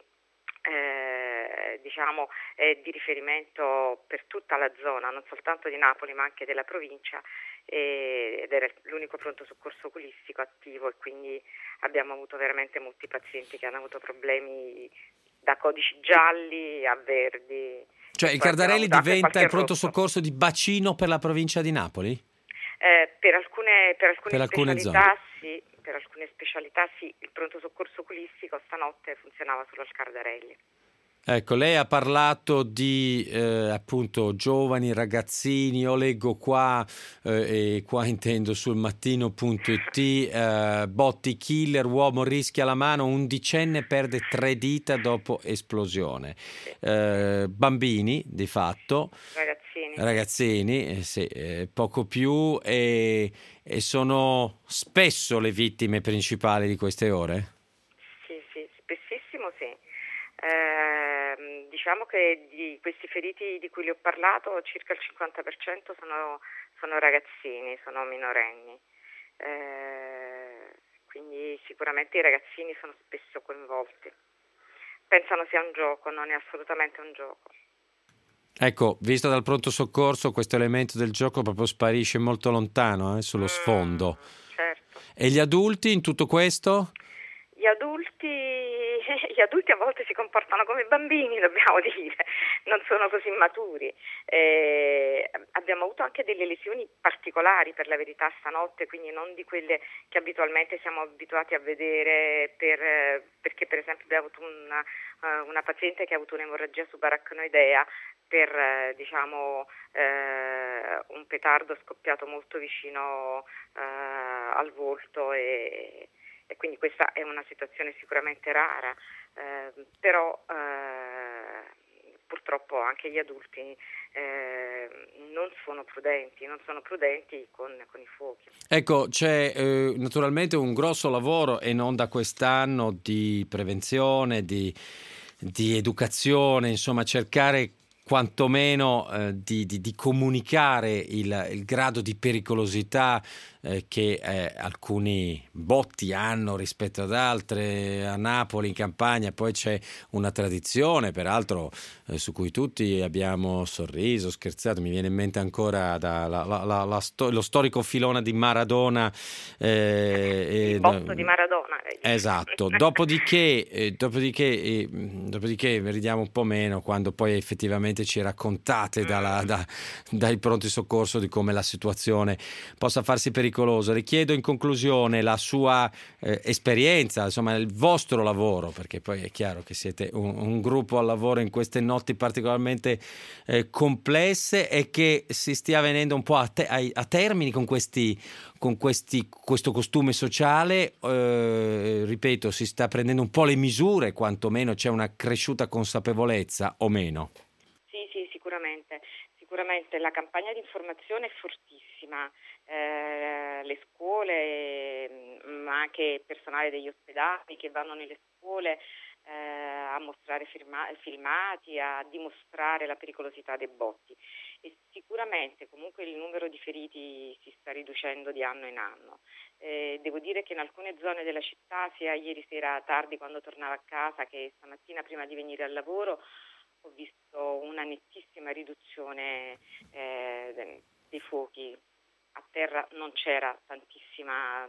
eh, diciamo è di riferimento per tutta la zona, non soltanto di Napoli ma anche della provincia, e, ed era l'unico pronto soccorso oculistico attivo, e quindi abbiamo avuto veramente molti pazienti che hanno avuto problemi da codici gialli a verdi. Cioè il Cardarelli diventa il pronto rosso. soccorso di bacino per la provincia di Napoli? Eh, per alcune, per alcune, per alcune specialità zone. sì, per alcune specialità sì, il pronto soccorso oculistico stanotte funzionava solo al Cardarelli. Ecco, lei ha parlato di eh, appunto giovani, ragazzini, io leggo qua, eh, e qua intendo sul mattino punto it, eh, botti killer, uomo rischia la mano, undicenne perde tre dita dopo esplosione. Eh, bambini, di fatto. Ragazzini. Ragazzini, eh, sì, eh, poco più, e, e sono spesso le vittime principali di queste ore? Sì, sì, spessissimo sì. Eh, diciamo che di questi feriti di cui le ho parlato circa il cinquanta per cento sono, sono ragazzini, sono minorenni, eh, quindi sicuramente i ragazzini sono spesso coinvolti, pensano sia un gioco, non è assolutamente un gioco. Ecco, visto dal pronto soccorso, questo elemento del gioco proprio sparisce molto lontano, eh, sullo sfondo. Mm, certo. E gli adulti in tutto questo? Gli adulti, gli adulti a volte si comportano come bambini, dobbiamo dire, non sono così maturi. Eh, abbiamo avuto anche delle lesioni particolari, per la verità, stanotte, quindi non di quelle che abitualmente siamo abituati a vedere, per, perché per esempio abbiamo avuto una, una paziente che ha avuto un'emorragia subarachnoidea per diciamo eh, un petardo scoppiato molto vicino eh, al volto, e e quindi questa è una situazione sicuramente rara, eh, però eh, purtroppo anche gli adulti eh, non sono prudenti, non sono prudenti con, con i fuochi. Ecco, c'è eh, naturalmente un grosso lavoro, e non da quest'anno, di prevenzione, di, di educazione, insomma cercare quantomeno eh, di, di, di comunicare il, il grado di pericolosità eh, che eh, alcuni botti hanno rispetto ad altre. A Napoli, in Campania, poi c'è una tradizione, peraltro eh, su cui tutti abbiamo sorriso, scherzato. Mi viene in mente ancora da, la, la, la, la sto, lo storico filone di Maradona. Eh, il botto di Maradona. Esatto. Dopodiché, eh, dopodiché, eh, dopodiché ridiamo un po' meno quando poi effettivamente ci raccontate dalla, da, dai pronti soccorso di come la situazione possa farsi pericolosa. Le chiedo in conclusione la sua eh, esperienza, insomma il vostro lavoro, perché poi è chiaro che siete un, un gruppo al lavoro in queste notti particolarmente eh, complesse, e che si stia venendo un po' a, te, a, a termini con questi con questi, questo costume sociale. Eh, ripeto, si sta prendendo un po' le misure, quantomeno c'è una cresciuta consapevolezza, o meno? Sì, sì, sicuramente. Sicuramente la campagna di informazione è fortissima, eh, le scuole, ma anche il personale degli ospedali che vanno nelle scuole eh, a mostrare firma- filmati, a dimostrare la pericolosità dei botti. E sicuramente comunque il numero di feriti si sta riducendo di anno in anno. Eh, devo dire che in alcune zone della città, sia ieri sera tardi quando tornavo a casa che stamattina prima di venire al lavoro, ho visto una nettissima riduzione eh, dei fuochi. A terra non c'era tantissima,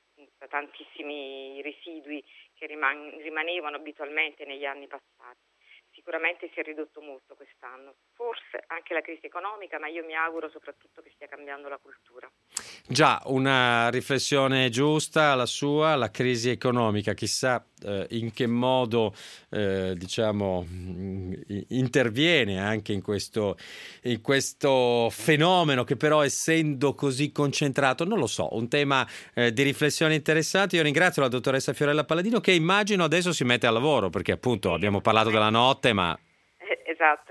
tantissimi residui che riman- rimanevano abitualmente negli anni passati. Sicuramente si è ridotto molto quest'anno, forse anche la crisi economica, ma io mi auguro soprattutto che stia cambiando la cultura. Già, una riflessione giusta la sua, la crisi economica, chissà eh, in che modo eh, diciamo interviene anche in questo, in questo fenomeno, che però, essendo così concentrato, non lo so, un tema eh, di riflessione interessante. Io ringrazio la dottoressa Fiorella Palladino, che immagino adesso si mette al lavoro, perché appunto abbiamo parlato della notte, ma Eh, esatto,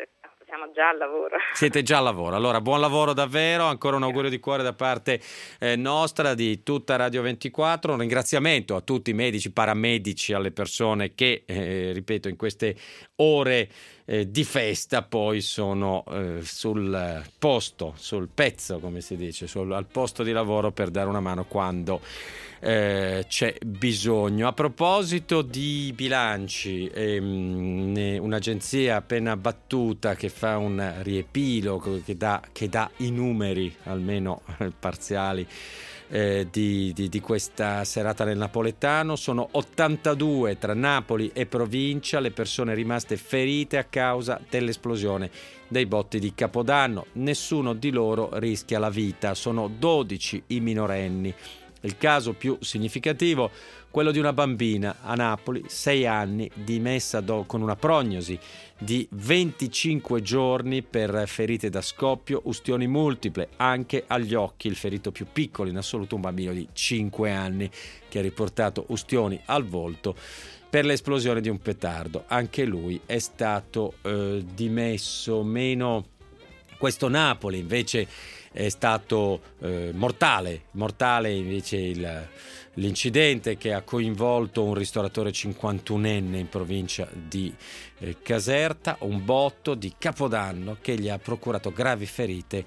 siamo già al lavoro. Siete già al lavoro, allora buon lavoro davvero, ancora un augurio di cuore da parte eh, nostra, di tutta Radio ventiquattro, un ringraziamento a tutti i medici, paramedici, alle persone che, eh, ripeto, in queste ore eh, di festa poi sono eh, sul posto, sul pezzo, come si dice, sul, al posto di lavoro per dare una mano quando Eh, c'è bisogno. A proposito di bilanci, ehm, un'agenzia appena battuta che fa un riepilogo che dà, che dà i numeri almeno parziali eh, di, di, di questa serata nel napoletano. Sono ottantadue tra Napoli e provincia le persone rimaste ferite a causa dell'esplosione dei botti di Capodanno. Nessuno di loro rischia la vita, sono dodici i minorenni. Il caso più significativo, quello di una bambina a Napoli, sei anni, dimessa do, con una prognosi di venticinque giorni per ferite da scoppio, ustioni multiple, anche agli occhi. Il ferito più piccolo in assoluto, un bambino di cinque anni, che ha riportato ustioni al volto per l'esplosione di un petardo. Anche lui è stato eh, dimesso. Meno questo Napoli invece è stato eh, mortale, mortale invece il, l'incidente che ha coinvolto un ristoratore cinquantunenne in provincia di eh, Caserta, un botto di Capodanno che gli ha procurato gravi ferite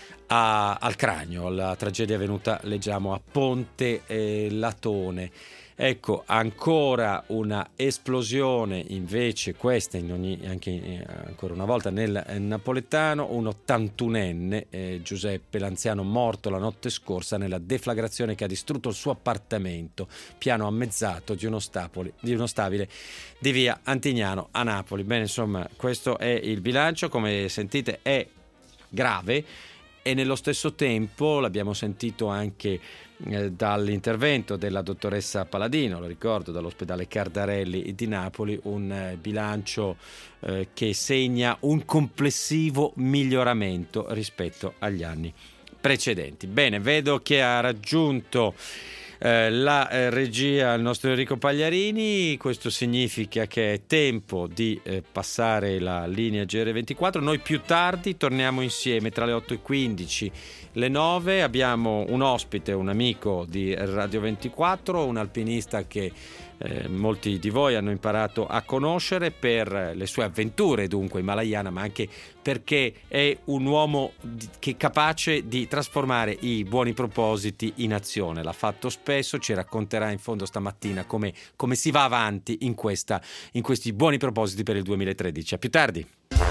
a, al cranio. La tragedia è avvenuta, leggiamo, a Ponte eh, Latone. Ecco, ancora una esplosione invece, questa in ogni, anche eh, ancora una volta nel eh, napoletano, un ottantunenne, eh, Giuseppe, l'anziano morto la notte scorsa nella deflagrazione che ha distrutto il suo appartamento, piano ammezzato di uno, stapoli, di uno stabile di via Antignano a Napoli. Bene, insomma, questo è il bilancio, come sentite è grave e nello stesso tempo, l'abbiamo sentito anche Eh, dall'intervento della dottoressa Paladino, lo ricordo, dall'ospedale Cardarelli di Napoli, un eh, bilancio eh, che segna un complessivo miglioramento rispetto agli anni precedenti. Bene, vedo che ha raggiunto eh, la eh, regia il nostro Enrico Pagliarini. Questo significa che è tempo di eh, passare la linea G R ventiquattro. Noi più tardi torniamo insieme tra le otto e quindici, le nove. Abbiamo un ospite, un amico di Radio ventiquattro, un alpinista che eh, molti di voi hanno imparato a conoscere per le sue avventure dunque himalayana, ma anche perché è un uomo di, che è capace di trasformare i buoni propositi in azione. L'ha fatto spesso, ci racconterà in fondo stamattina come, come si va avanti in, questa, in questi buoni propositi per il duemilatredici. A più tardi.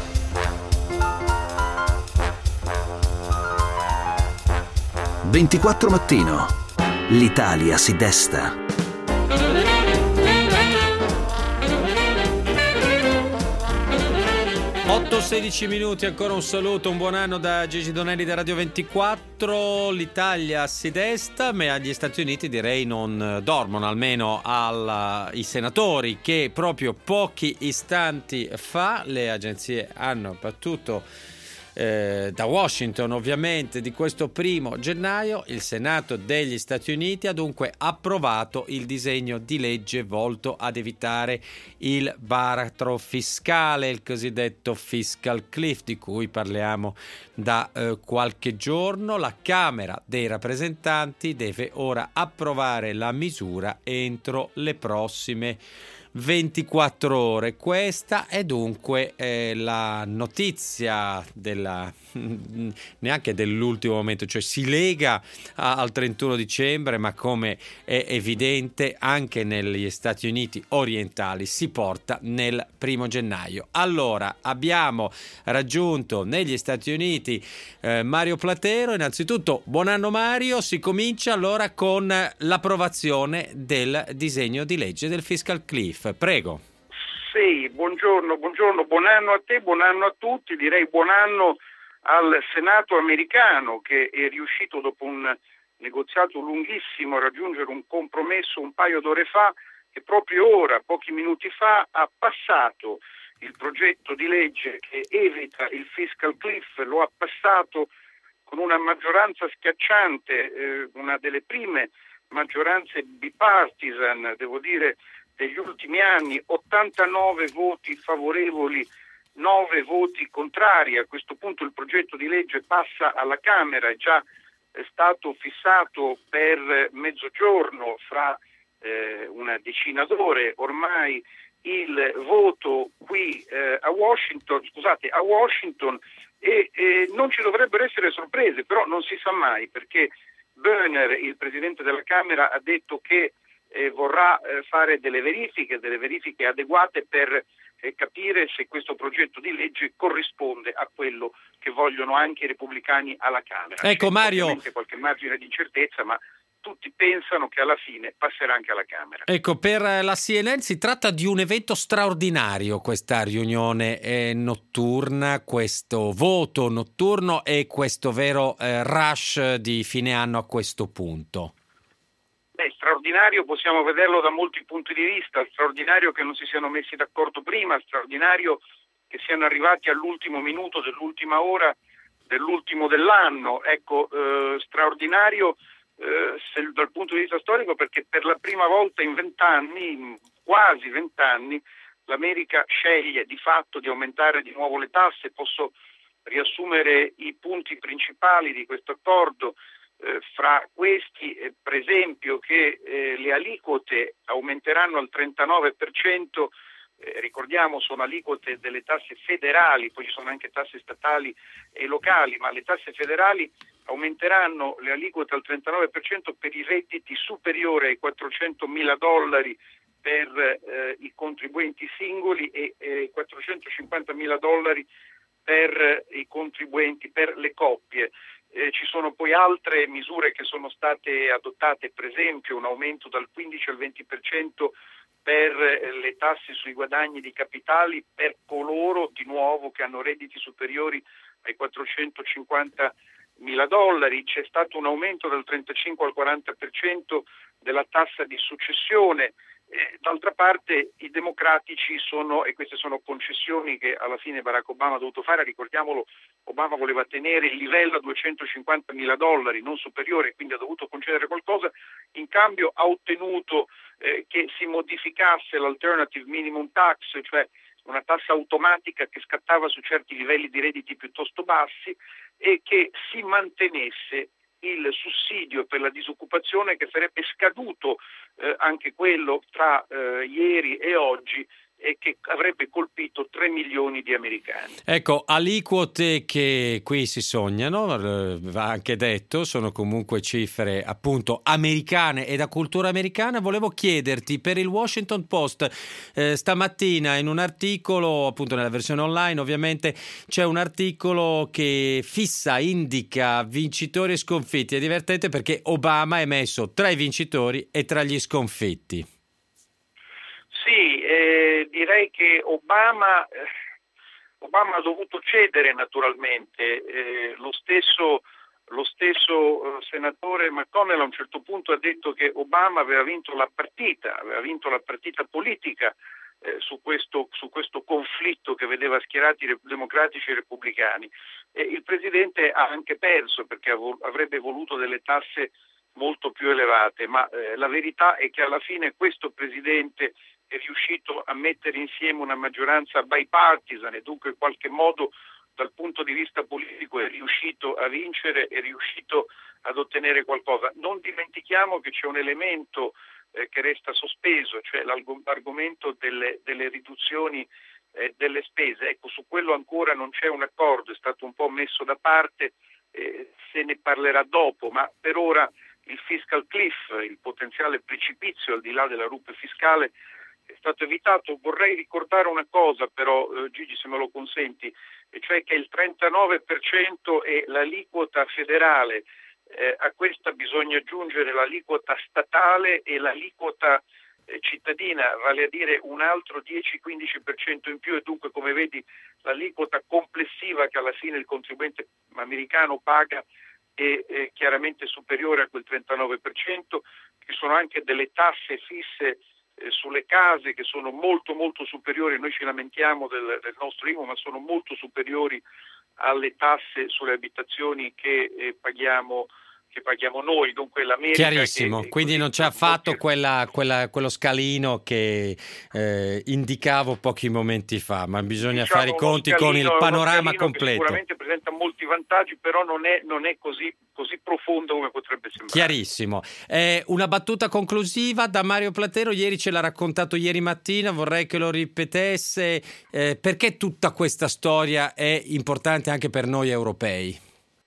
ventiquattro mattino. L'Italia si desta. otto e sedici minuti, ancora un saluto, un buon anno da Gigi Donelli da Radio ventiquattro. L'Italia si desta, ma gli Stati Uniti direi non dormono, almeno alla, i senatori che proprio pochi istanti fa le agenzie hanno battuto Eh, da Washington ovviamente di questo primo gennaio. Il Senato degli Stati Uniti ha dunque approvato il disegno di legge volto ad evitare il baratro fiscale, il cosiddetto fiscal cliff, di cui parliamo da eh, qualche giorno. La Camera dei rappresentanti deve ora approvare la misura entro le prossime ventiquattro ore. Questa è dunque eh, la notizia della neanche dell'ultimo momento, cioè si lega a, al trentuno dicembre, ma come è evidente anche negli Stati Uniti orientali si porta nel primo gennaio. Allora abbiamo raggiunto negli Stati Uniti eh, Mario Platero. Innanzitutto buon anno Mario, si comincia allora con l'approvazione del disegno di legge del fiscal cliff. Prego. Sì, buongiorno, buongiorno, buon anno a te, buon anno a tutti, direi buon anno al Senato americano che è riuscito dopo un negoziato lunghissimo a raggiungere un compromesso un paio d'ore fa e proprio ora, pochi minuti fa, ha passato il progetto di legge che evita il fiscal cliff, lo ha passato con una maggioranza schiacciante, eh, una delle prime maggioranze bipartisan, devo dire, degli ultimi anni, ottantanove voti favorevoli nove voti contrari. A questo punto il progetto di legge passa alla Camera, è già è stato fissato per mezzogiorno, fra eh, una decina d'ore ormai, il voto qui eh, a Washington, scusate, a Washington e eh, non ci dovrebbero essere sorprese, però non si sa mai, perché Boehner, il presidente della Camera, ha detto che eh, vorrà eh, fare delle verifiche, delle verifiche adeguate per eh, capire se questo progetto di legge corrisponde a quello che vogliono anche i repubblicani alla Camera. Ecco, C'è Mario, ovviamente qualche margine di incertezza, ma tutti pensano che alla fine passerà anche alla Camera. Ecco, per la C N N si tratta di un evento straordinario, questa riunione eh, notturna, questo voto notturno e questo vero eh, rush di fine anno a questo punto. Beh, straordinario possiamo vederlo da molti punti di vista, straordinario che non si siano messi d'accordo prima, straordinario che siano arrivati all'ultimo minuto dell'ultima ora dell'ultimo dell'anno, ecco, eh, straordinario eh, se, dal punto di vista storico, perché per la prima volta in vent'anni, quasi vent'anni, l'America sceglie di fatto di aumentare di nuovo le tasse. Posso riassumere i punti principali di questo accordo. Eh, fra questi, eh, per esempio, che eh, le aliquote aumenteranno al trentanove per cento, eh, ricordiamo sono aliquote delle tasse federali, poi ci sono anche tasse statali e locali, ma le tasse federali aumenteranno le aliquote al trentanove per cento per i redditi superiori ai quattrocentomila dollari per eh, i contribuenti singoli e eh, quattrocentocinquantamila dollari per eh, i contribuenti, per le coppie. Eh, ci sono poi altre misure che sono state adottate, per esempio un aumento dal quindici al venti per cento per eh, le tasse sui guadagni di capitali per coloro di nuovo che hanno redditi superiori ai quattrocentocinquantamila dollari. C'è stato un aumento dal trentacinque al quaranta per cento della tassa di successione. Eh, d'altra parte i democratici sono, e queste sono concessioni che alla fine Barack Obama ha dovuto fare, ricordiamolo, Obama voleva tenere il livello a duecentocinquantamila dollari, non superiore, quindi ha dovuto concedere qualcosa, in cambio ha ottenuto eh, che si modificasse l'alternative minimum tax, cioè una tassa automatica che scattava su certi livelli di redditi piuttosto bassi, e che si mantenesse il sussidio per la disoccupazione, che sarebbe scaduto eh, anche quello tra eh, ieri e oggi, e che avrebbe colpito tre milioni di americani. Ecco, aliquote che qui si sognano, va anche detto, sono comunque cifre appunto americane e da cultura americana. Volevo chiederti, per il Washington Post eh, stamattina in un articolo, appunto nella versione online ovviamente, c'è un articolo che fissa, indica vincitori e sconfitti. È divertente perché Obama è messo tra i vincitori e tra gli sconfitti. Sì, eh, direi che Obama, eh, Obama ha dovuto cedere naturalmente, eh, lo stesso, lo stesso eh, senatore McConnell a un certo punto ha detto che Obama aveva vinto la partita, aveva vinto la partita politica eh, su, questo, su questo conflitto che vedeva schierati i democratici e i repubblicani. E il presidente ha anche perso perché av- avrebbe voluto delle tasse molto più elevate, ma eh, la verità è che alla fine questo presidente è riuscito a mettere insieme una maggioranza bipartisan e dunque in qualche modo dal punto di vista politico è riuscito a vincere, è riuscito ad ottenere qualcosa. Non dimentichiamo che c'è un elemento eh, che resta sospeso, cioè l'argomento delle, delle riduzioni eh, delle spese. Ecco, su quello ancora non c'è un accordo, è stato un po' messo da parte, eh, se ne parlerà dopo, ma per ora il fiscal cliff, il potenziale precipizio al di là della rupe fiscale, è stato evitato. Vorrei ricordare una cosa però, eh, Gigi, se me lo consenti, e cioè che il trentanove per cento è l'aliquota federale, eh, a questa bisogna aggiungere l'aliquota statale e l'aliquota eh, cittadina, vale a dire un altro dieci quindici per cento in più, e dunque come vedi l'aliquota complessiva che alla fine il contribuente americano paga è, è chiaramente superiore a quel trentanove per cento. Ci sono anche delle tasse fisse sulle case che sono molto molto superiori, noi ci lamentiamo del, del nostro I M U, ma sono molto superiori alle tasse sulle abitazioni che eh, paghiamo che paghiamo noi, dunque l'America... Chiarissimo, che, quindi non c'è affatto quella, quella, quello scalino che eh, indicavo pochi momenti fa, ma bisogna diciamo, fare i conti scalino, con il panorama completo. Sicuramente presenta molti vantaggi, però non è, non è così, così profondo come potrebbe sembrare. Chiarissimo. Eh, una battuta conclusiva da Mario Platero, ieri ce l'ha raccontato ieri mattina, vorrei che lo ripetesse, eh, perché tutta questa storia è importante anche per noi europei?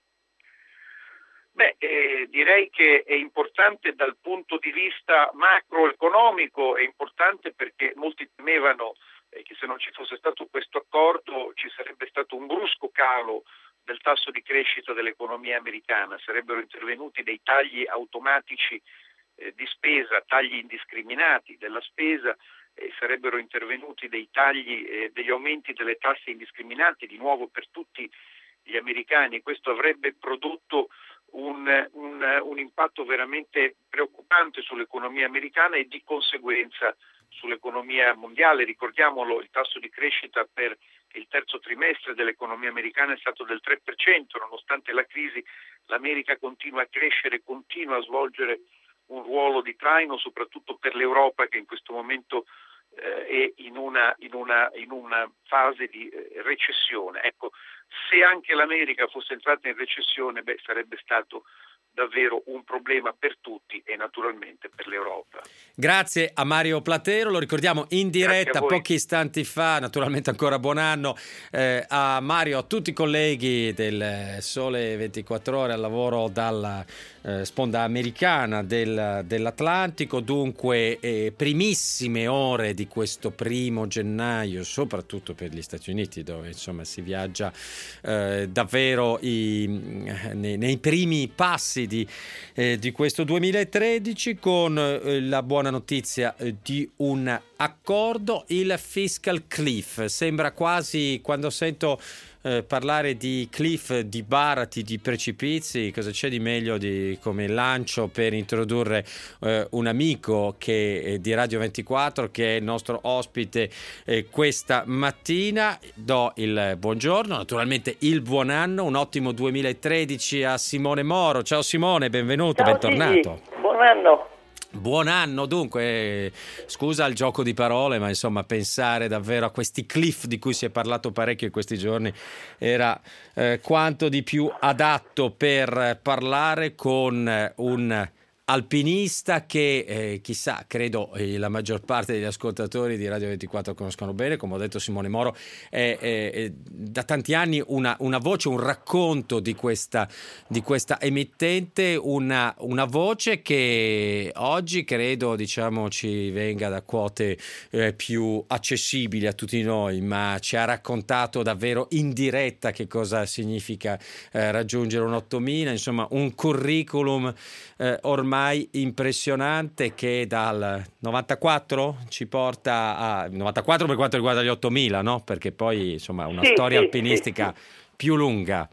Beh, eh, direi che è importante dal punto di vista macroeconomico, è importante perché molti temevano eh, che se non ci fosse stato questo accordo ci sarebbe stato un brusco calo del tasso di crescita dell'economia americana, sarebbero intervenuti dei tagli automatici eh, di spesa, tagli indiscriminati della spesa, eh, sarebbero intervenuti dei tagli, eh, degli aumenti delle tasse indiscriminati di nuovo per tutti gli americani. Questo avrebbe prodotto Un, un, un impatto veramente preoccupante sull'economia americana e di conseguenza sull'economia mondiale. Ricordiamolo, il tasso di crescita per il terzo trimestre dell'economia americana è stato del tre per cento, nonostante la crisi l'America continua a crescere, continua a svolgere un ruolo di traino, soprattutto per l'Europa che in questo momento eh, è in una, in, una, in una fase di eh, recessione. Ecco, se anche l'America fosse entrata in recessione, beh, sarebbe stato davvero un problema per tutti e naturalmente per l'Europa. Grazie a Mario Platero, lo ricordiamo in diretta pochi istanti fa, naturalmente ancora buon anno eh, a Mario, a tutti i colleghi del Sole ventiquattro Ore al lavoro dalla eh, sponda americana del, dell'Atlantico. Dunque eh, primissime ore di questo primo gennaio, soprattutto per gli Stati Uniti, dove insomma si viaggia eh, davvero i, nei, nei primi passi Di, eh, di questo duemilatredici, con eh, la buona notizia eh, di un accordo, il fiscal cliff. Sembra quasi, quando sento eh, parlare di cliff, di baratri, di precipizi, cosa c'è di meglio di come lancio per introdurre eh, un amico che, eh, di Radio ventiquattro, che è il nostro ospite eh, questa mattina. Do il buongiorno, naturalmente il buon anno, un ottimo duemilatredici a Simone Moro. Ciao Simone, benvenuto, Ciao, bentornato. Gigi. Buon anno. Buon anno, dunque, scusa il gioco di parole, ma insomma pensare davvero a questi cliff di cui si è parlato parecchio in questi giorni era eh, quanto di più adatto per parlare con un alpinista che eh, chissà, credo eh, la maggior parte degli ascoltatori di Radio ventiquattro conoscono bene. Come ho detto, Simone Moro è, è, è da tanti anni una, una voce, un racconto di questa, di questa emittente, una, una voce che oggi credo, diciamo, ci venga da quote eh, più accessibili a tutti noi, ma ci ha raccontato davvero in diretta che cosa significa eh, raggiungere un ottomila, insomma un curriculum eh, ormai impressionante che dal novantaquattro ci porta a novantaquattro per quanto riguarda gli ottomila, no? Perché poi insomma una sì, storia sì, alpinistica sì, sì. più lunga.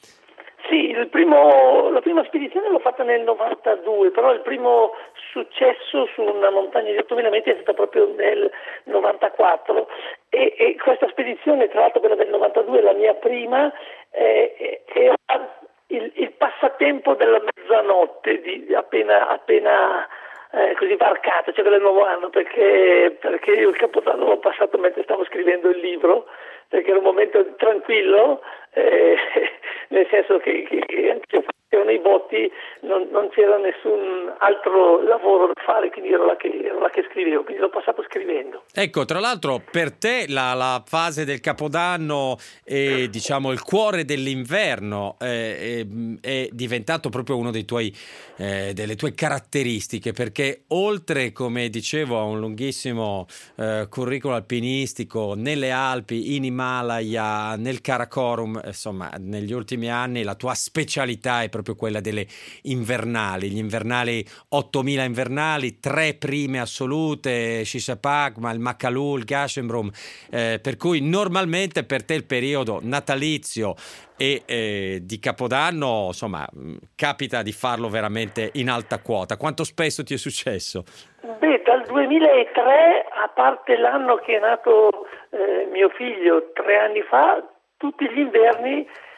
Sì, il primo, la prima spedizione l'ho fatta nel novantadue, però il primo successo su una montagna di ottomila metri è stata proprio nel novantaquattro e, e questa spedizione, tra l'altro quella del novantadue, è la mia prima, eh, era il, il passatempo della mezzanotte di, appena, appena eh, così varcato, cioè del nuovo anno, perché, perché io il Capodanno l'ho passato mentre stavo scrivendo il libro, perché era un momento tranquillo, eh, nel senso che, che, che anche c'erano i voti, non, non c'era nessun altro lavoro da fare, quindi ero là, che, ero là che scrivevo, quindi l'ho passato scrivendo. Ecco, tra l'altro per te la, la fase del Capodanno e diciamo il cuore dell'inverno eh, è, è diventato proprio uno dei tuoi eh, delle tue caratteristiche, perché oltre, come dicevo, a un lunghissimo eh, curriculum alpinistico nelle Alpi, in Himalaya, nel Karakorum, insomma negli ultimi anni la tua specialità è proprio quella delle invernali, gli invernali, ottomila invernali, tre prime assolute, Shishapangma, il Makalu, il Gasherbrum, eh, per cui normalmente per te il periodo natalizio e eh, di Capodanno, insomma, capita di farlo veramente in alta quota. Quanto spesso ti è successo? Beh, dal duemilatré, a parte l'anno che è nato eh, mio figlio tre anni fa, tutti gli inverni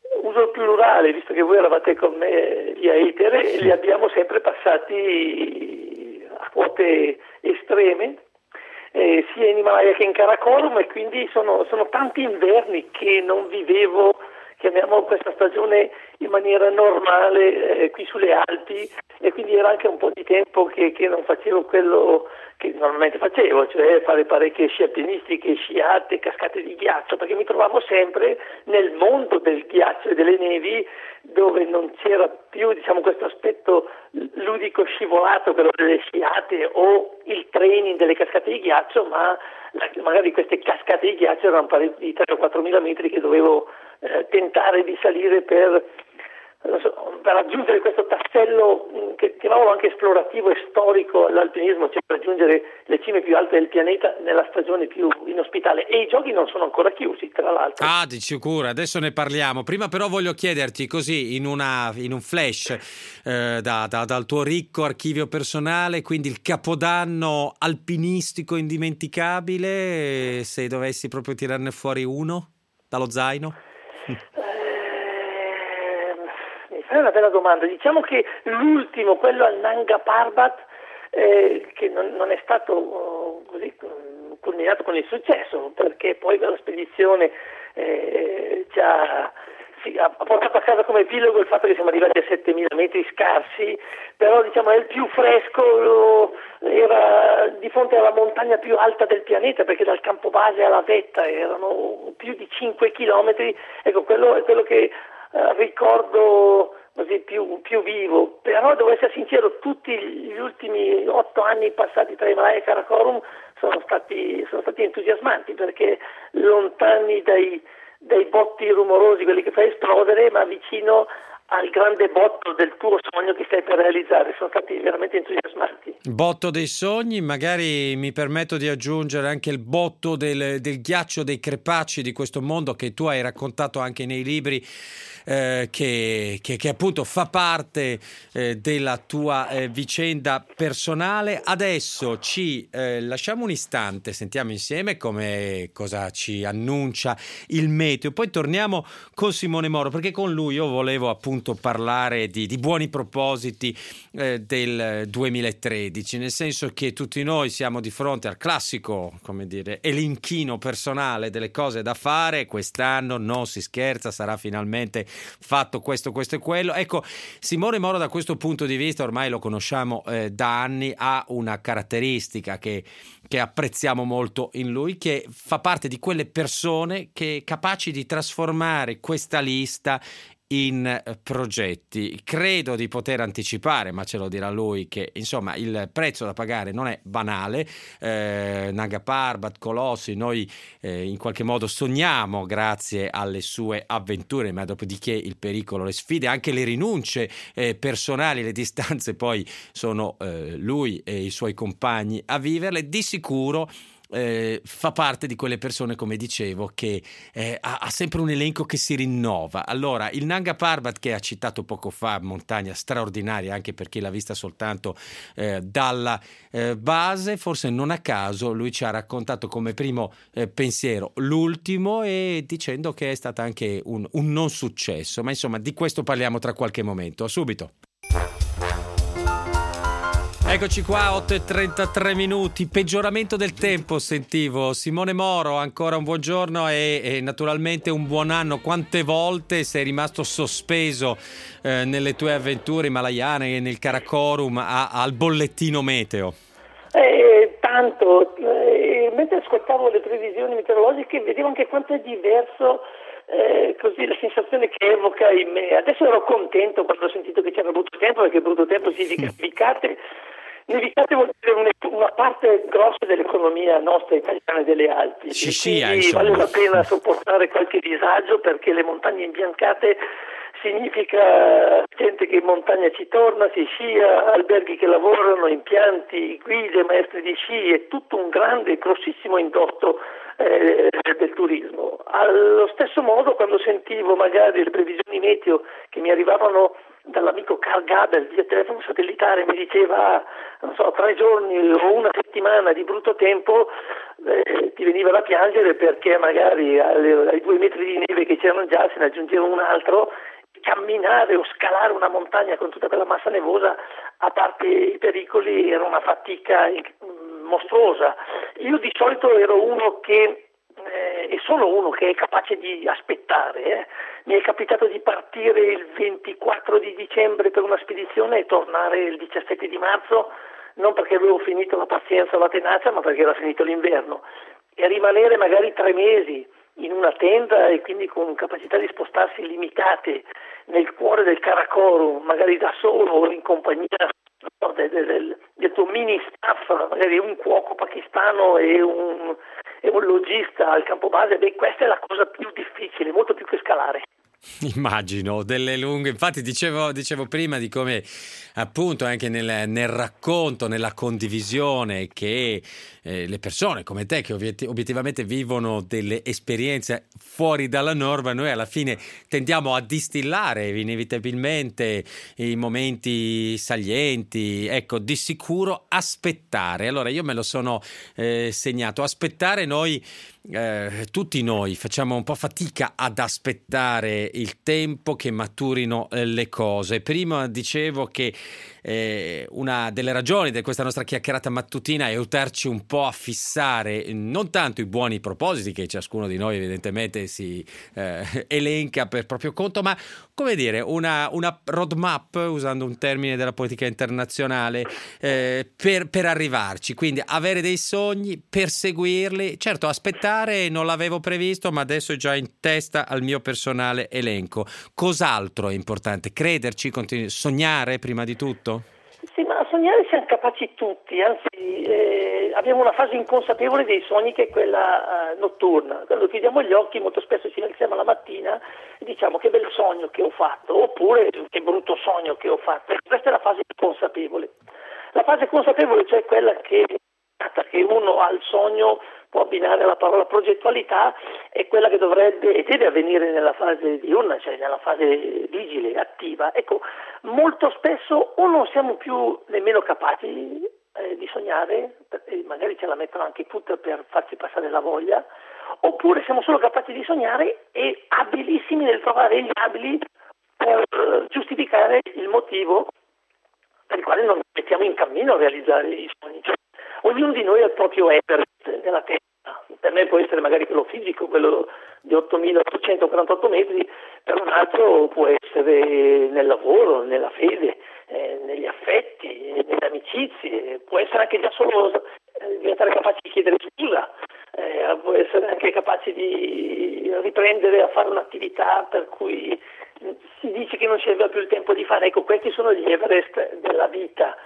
uso il plurale, visto che voi eravate con me via etere, sì. Li abbiamo sempre passati a quote estreme, eh, sia in Himalaya che in Karakorum, e quindi sono, sono tanti inverni che non vivevo, chiamiamo questa stagione in maniera normale eh, qui sulle Alpi, e quindi era anche un po' di tempo che, che non facevo quello che normalmente facevo, cioè fare parecchie sci alpinistiche, sciate, cascate di ghiaccio, perché mi trovavo sempre nel mondo del ghiaccio e delle nevi, dove non c'era più, diciamo, questo aspetto ludico scivolato, quello delle sciate o il training delle cascate di ghiaccio, ma magari queste cascate di ghiaccio erano di tre o quattro mila metri che dovevo eh, tentare di salire per, so, per raggiungere questo tassello che chiamavano anche esplorativo e storico all'alpinismo, cioè per raggiungere le cime più alte del pianeta nella stagione più inospitale. E i giochi non sono ancora chiusi, tra l'altro. Ah, di sicuro, adesso ne parliamo. Prima però voglio chiederti così, in, una, in un flash, eh, da, da, dal tuo ricco archivio personale, quindi il capodanno alpinistico indimenticabile, se dovessi proprio tirarne fuori uno dallo zaino? È una bella domanda. Diciamo che l'ultimo, quello al Nanga Parbat, eh, che non, non è stato oh, così culminato con il successo, perché poi la spedizione eh, ci ha, sì, ha portato a casa come epilogo il fatto che siamo arrivati a settemila metri scarsi, però diciamo è il più fresco, era di fronte alla montagna più alta del pianeta, perché dal campo base alla vetta erano più di cinque chilometri. Ecco, quello è quello che eh, ricordo così più, più vivo. Però devo essere sincero, tutti gli ultimi otto anni passati tra Himalaya e Karakorum sono stati, sono stati entusiasmanti, perché lontani dai, dai botti rumorosi, quelli che fai esplodere, ma vicino al grande botto del tuo sogno che stai per realizzare, sono stati veramente entusiasmanti. Botto dei sogni, magari mi permetto di aggiungere anche il botto del, del ghiaccio, dei crepacci di questo mondo che tu hai raccontato anche nei libri, eh, che, che, che appunto fa parte eh, della tua eh, vicenda personale. Adesso ci eh, lasciamo un istante, sentiamo insieme come cosa ci annuncia il meteo, poi torniamo con Simone Moro, perché con lui io volevo appunto parlare di, di buoni propositi eh, del duemilatredici, nel senso che tutti noi siamo di fronte al classico, come dire, elenchino personale delle cose da fare. Quest'anno non si scherza, sarà finalmente fatto questo, questo e quello. Ecco, Simone Moro da questo punto di vista, ormai lo conosciamo eh, da anni, ha una caratteristica che, che apprezziamo molto in lui, che fa parte di quelle persone che capaci di trasformare questa lista in progetti. Credo di poter anticipare, ma ce lo dirà lui, che insomma il prezzo da pagare non è banale. eh, Nanga Parbat, Colossi, noi eh, in qualche modo sogniamo grazie alle sue avventure, ma dopodiché il pericolo, le sfide, anche le rinunce eh, personali, le distanze poi sono eh, lui e i suoi compagni a viverle. Di sicuro Eh, fa parte di quelle persone, come dicevo, che eh, ha, ha sempre un elenco che si rinnova. Allora, il Nanga Parbat, che ha citato poco fa, montagna straordinaria anche per chi l'ha vista soltanto eh, dalla eh, base, forse non a caso lui ci ha raccontato come primo eh, pensiero l'ultimo, e dicendo che è stato anche un, un non successo. Ma insomma, di questo parliamo tra qualche momento. A subito. Eccoci qua, otto e trentatré minuti, peggioramento del tempo sentivo. Simone Moro, ancora un buongiorno e, e naturalmente un buon anno. Quante volte sei rimasto sospeso eh, nelle tue avventure himalayane e nel Karakorum a, al bollettino meteo? Eh, tanto, eh, mentre ascoltavo le previsioni meteorologiche vedevo anche quanto è diverso Eh, così la sensazione che evoca in me. Adesso ero contento quando ho sentito che c'era brutto tempo, perché brutto tempo significa nevicate. Nevicate vuol dire una, una parte grossa dell'economia nostra italiana delle Alpi. Ci sia, quindi insomma. Vale la pena sopportare qualche disagio, perché le montagne imbiancate significa gente che in montagna ci torna, si scia, alberghi che lavorano, impianti, guide, maestri di sci, è tutto un grande, grossissimo indotto eh, del turismo. Allo stesso modo, quando sentivo magari le previsioni meteo che mi arrivavano dall'amico Carl Gabel via telefono satellitare, mi diceva, non so, tre giorni o una settimana di brutto tempo, eh, ti veniva da piangere perché magari alle, ai due metri di neve che c'erano già se ne aggiungeva un altro. Camminare o scalare una montagna con tutta quella massa nevosa, a parte i pericoli, era una fatica mostruosa. Io di solito ero uno che eh, e sono uno che è capace di aspettare. Eh. Mi è capitato di partire il ventiquattro di dicembre per una spedizione e tornare il diciassette di marzo, non perché avevo finito la pazienza o la tenacia, ma perché era finito l'inverno, e rimanere magari tre mesi in una tenda e quindi con capacità di spostarsi limitate nel cuore del Karakorum, magari da solo o in compagnia no, del, del, del tuo mini staff, magari un cuoco pakistano e un, e un logista al campo base. Beh, questa è la cosa più difficile, molto più che scalare. Immagino delle lunghe, infatti dicevo, dicevo prima di come appunto anche nel, nel racconto, nella condivisione che eh, le persone come te che obiet- obiettivamente vivono delle esperienze fuori dalla norma, noi alla fine tendiamo a distillare inevitabilmente i momenti salienti. Ecco, di sicuro aspettare. Allora io me lo sono eh, segnato, aspettare. Noi Eh, tutti noi facciamo un po' fatica ad aspettare il tempo che maturino eh, le cose. Prima dicevo che eh, una delle ragioni di questa nostra chiacchierata mattutina è aiutarci un po' a fissare non tanto i buoni propositi che ciascuno di noi evidentemente si eh, elenca per proprio conto, ma come dire una, una roadmap, usando un termine della politica internazionale, eh, per, per arrivarci. Quindi avere dei sogni, perseguirli, certo aspettare non l'avevo previsto, ma adesso è già in testa al mio personale elenco. Cos'altro è importante? Crederci, continu- sognare prima di tutto? Sì, ma sognare siamo capaci tutti, anzi eh, abbiamo una fase inconsapevole dei sogni che è quella eh, notturna. Quando chiudiamo gli occhi molto spesso ci alziamo la mattina e diciamo che bel sogno che ho fatto, oppure che brutto sogno che ho fatto. Questa è la fase consapevole. La fase consapevole, cioè quella che, che uno ha il sogno, può abbinare la parola progettualità, è quella che dovrebbe e deve avvenire nella fase diurna, cioè nella fase vigile, attiva. Ecco, molto spesso o non siamo più nemmeno capaci eh, di sognare, e magari ce la mettono anche tutta per farci passare la voglia, oppure siamo solo capaci di sognare e abilissimi nel trovare gli abili per giustificare il motivo per il quale non mettiamo in cammino a realizzare i sogni. Cioè, ognuno di noi ha il proprio Everest nella testa. Per me può essere magari quello fisico, quello di ottomilaottocentoquarantotto metri, per un altro può essere nel lavoro, nella fede, eh, negli affetti, nelle amicizie, può essere anche già solo eh, diventare capaci di chiedere scusa, eh, può essere anche capaci di riprendere a fare un'attività per cui si dice che non ci aveva più il tempo di fare. Ecco, questi sono gli Everest della vita.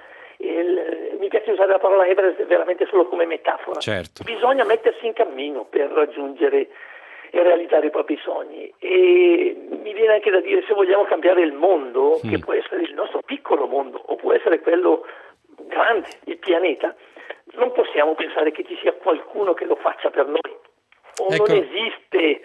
Il, mi piace usare la parola Everest veramente solo come metafora. Certo. Bisogna mettersi in cammino per raggiungere e realizzare i propri sogni, e mi viene anche da dire, se vogliamo cambiare il mondo, mm. che può essere il nostro piccolo mondo o può essere quello grande, il pianeta, non possiamo pensare che ci sia qualcuno che lo faccia per noi, o ecco. Non esiste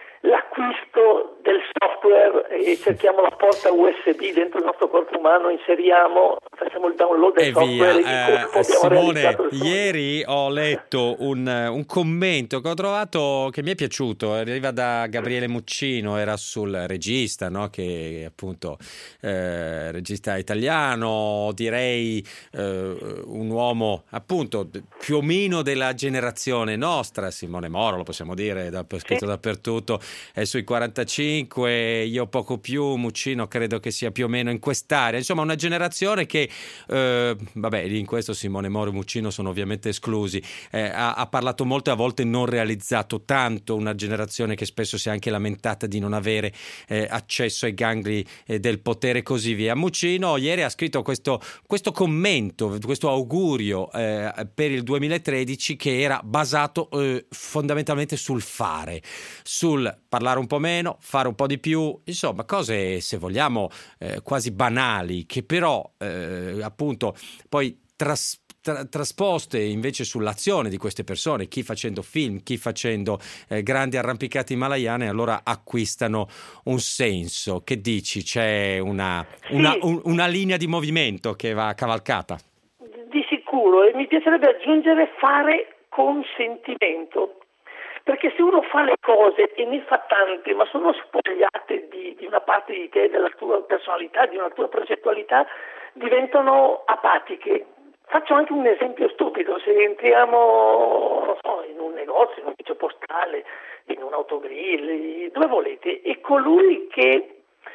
l'acquisto del software e cerchiamo la porta U S B dentro il nostro corpo umano, inseriamo, facciamo il download del e software via. Eh, Simone, ieri ho letto un, un commento che ho trovato che mi è piaciuto, arriva da Gabriele Muccino, era sul regista, no? Che appunto eh, regista italiano, direi eh, un uomo appunto più o meno della generazione nostra, Simone Moro lo possiamo dire, da, scritto sì. dappertutto, è sui quarantacinque, io poco più, Muccino credo che sia più o meno in quest'area, insomma una generazione che eh, vabbè, in questo Simone Moro e Muccino sono ovviamente esclusi, eh, ha, ha parlato molto e a volte non realizzato tanto, una generazione che spesso si è anche lamentata di non avere eh, accesso ai gangli eh, del potere e così via. Muccino ieri ha scritto questo, questo commento, questo augurio eh, per il duemilatredici che era basato eh, fondamentalmente sul fare, sul parlare un po' meno, fare un po' di più, insomma cose se vogliamo eh, quasi banali che però eh, appunto poi tras- tra- trasposte invece sull'azione di queste persone, chi facendo film, chi facendo eh, grandi arrampicate himalayane, allora acquistano un senso. Che dici? C'è una, una, Sì. un, una linea di movimento che va cavalcata? Di sicuro, e mi piacerebbe aggiungere fare con sentimento. Perché se uno fa le cose e ne fa tante, ma sono spogliate di, di una parte di te, della tua personalità, di una tua progettualità, diventano apatiche. Faccio anche un esempio stupido: se entriamo, non so, in un negozio, in un ufficio postale, in un autogrill, dove volete, e colui che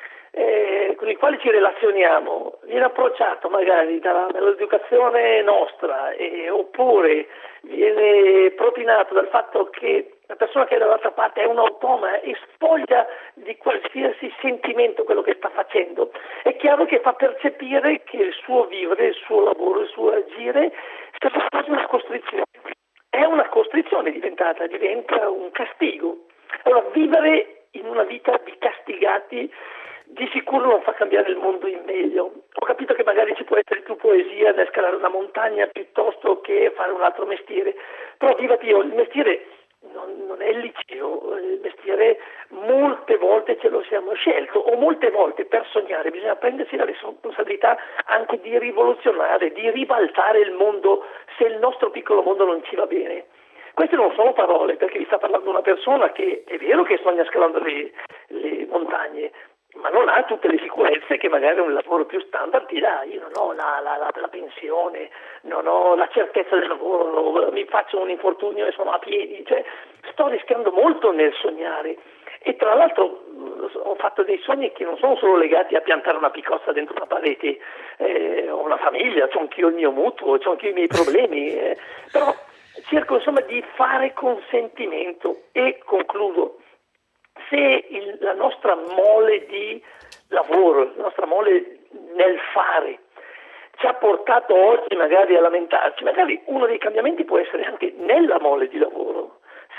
Eh, con i quali ci relazioniamo viene approcciato magari dalla, dall'educazione nostra, eh, oppure viene propinato dal fatto che la persona che è dall'altra parte è un automa e spoglia di qualsiasi sentimento quello che sta facendo, è chiaro che fa percepire che il suo vivere, il suo lavoro, il suo agire sia quasi una costrizione. È una costrizione diventata, diventa un castigo. Allora, vivere in una vita di castigati di sicuro non fa cambiare il mondo in meglio. Ho capito che magari ci può essere più poesia nel scalare una montagna piuttosto che fare un altro mestiere, però viva Dio, il mestiere non, non è il liceo, il mestiere molte volte ce lo siamo scelto, o molte volte per sognare bisogna prendersi la responsabilità anche di rivoluzionare, di ribaltare il mondo se il nostro piccolo mondo non ci va bene. Queste non sono parole, perché vi sta parlando una persona che è vero che sogna scalando le, le montagne, ma non ha tutte le sicurezze che magari un lavoro più standard ti dà. Io non ho la, la, la, la pensione, non ho la certezza del lavoro, mi faccio un infortunio e sono a piedi, cioè sto rischiando molto nel sognare. E tra l'altro ho fatto dei sogni che non sono solo legati a piantare una picozza dentro una parete, eh, ho una famiglia, c'ho anch'io il mio mutuo, c'ho anch'io i miei problemi, eh, però cerco insomma di fare con sentimento. E concludo: se il, la nostra mole di lavoro, la nostra mole nel fare ci ha portato oggi magari a lamentarci, magari uno dei cambiamenti può essere anche nella mole di lavoro.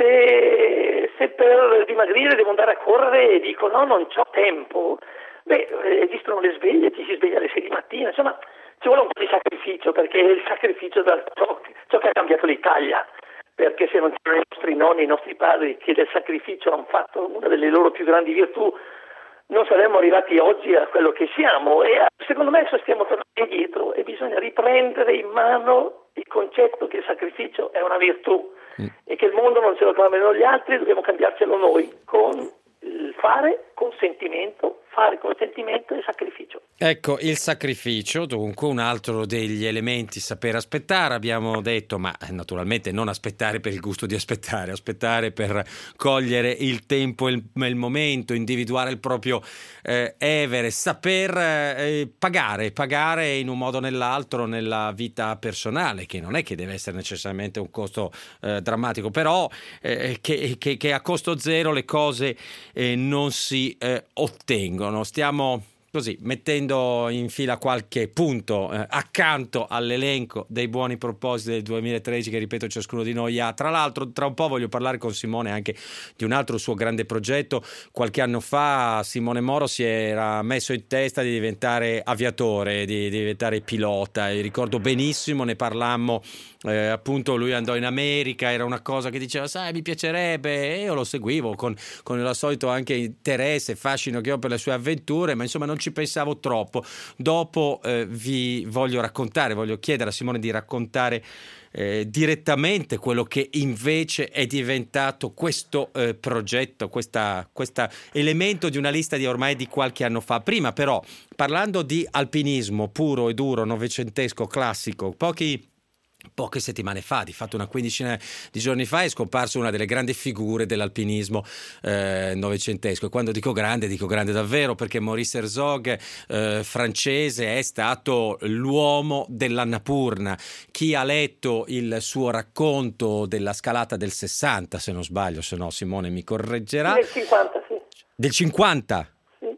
Se, se per dimagrire devo andare a correre e dico no, non c'ho tempo, beh, esistono le sveglie, ci si sveglia alle sei di mattina, insomma ci vuole un po' di sacrificio, perché il sacrificio da ciò, ciò che ha cambiato l'Italia. Perché se non c'erano i nostri nonni, i nostri padri che del sacrificio hanno fatto una delle loro più grandi virtù, non saremmo arrivati oggi a quello che siamo. E secondo me adesso stiamo tornando indietro e bisogna riprendere in mano il concetto che il sacrificio è una virtù mm. e che il mondo non ce lo cambiano gli altri, dobbiamo cambiarcelo noi con il fare con sentimento, fare con sentimento e sacrificio. Ecco, il sacrificio, dunque, un altro degli elementi, saper aspettare, abbiamo detto, ma naturalmente non aspettare per il gusto di aspettare, aspettare per cogliere il tempo, il, il momento, individuare il proprio eh, evere, saper eh, pagare, pagare in un modo o nell'altro nella vita personale, che non è che deve essere necessariamente un costo eh, drammatico, però eh, che, che, che a costo zero le cose eh, non si eh, ottengono. Stiamo così mettendo in fila qualche punto eh, accanto all'elenco dei buoni propositi del duemilatredici che, ripeto, ciascuno di noi ha. Tra l'altro, tra un po' voglio parlare con Simone anche di un altro suo grande progetto. Qualche anno fa Simone Moro si era messo in testa di diventare aviatore, di, di diventare pilota, e ricordo benissimo, ne parlammo eh, appunto, lui andò in America, era una cosa che diceva, sai, mi piacerebbe, e io lo seguivo con, con il solito anche interesse e fascino che ho per le sue avventure, ma insomma non ci pensavo troppo. Dopo eh, vi voglio raccontare, voglio chiedere a Simone di raccontare eh, direttamente quello che invece è diventato questo eh, progetto, questa, questa elemento di una lista di ormai di qualche anno fa. Prima però, parlando di alpinismo puro e duro, novecentesco, classico, pochi Poche settimane fa, di fatto una quindicina di giorni fa, è scomparsa una delle grandi figure dell'alpinismo eh, novecentesco. E quando dico grande, dico grande davvero, perché Maurice Herzog, eh, francese, è stato l'uomo dell'Annapurna. Chi ha letto il suo racconto della scalata del sessanta, se non sbaglio, se no Simone mi correggerà. Del cinquanta, sì. Del cinquanta? Sì, sì.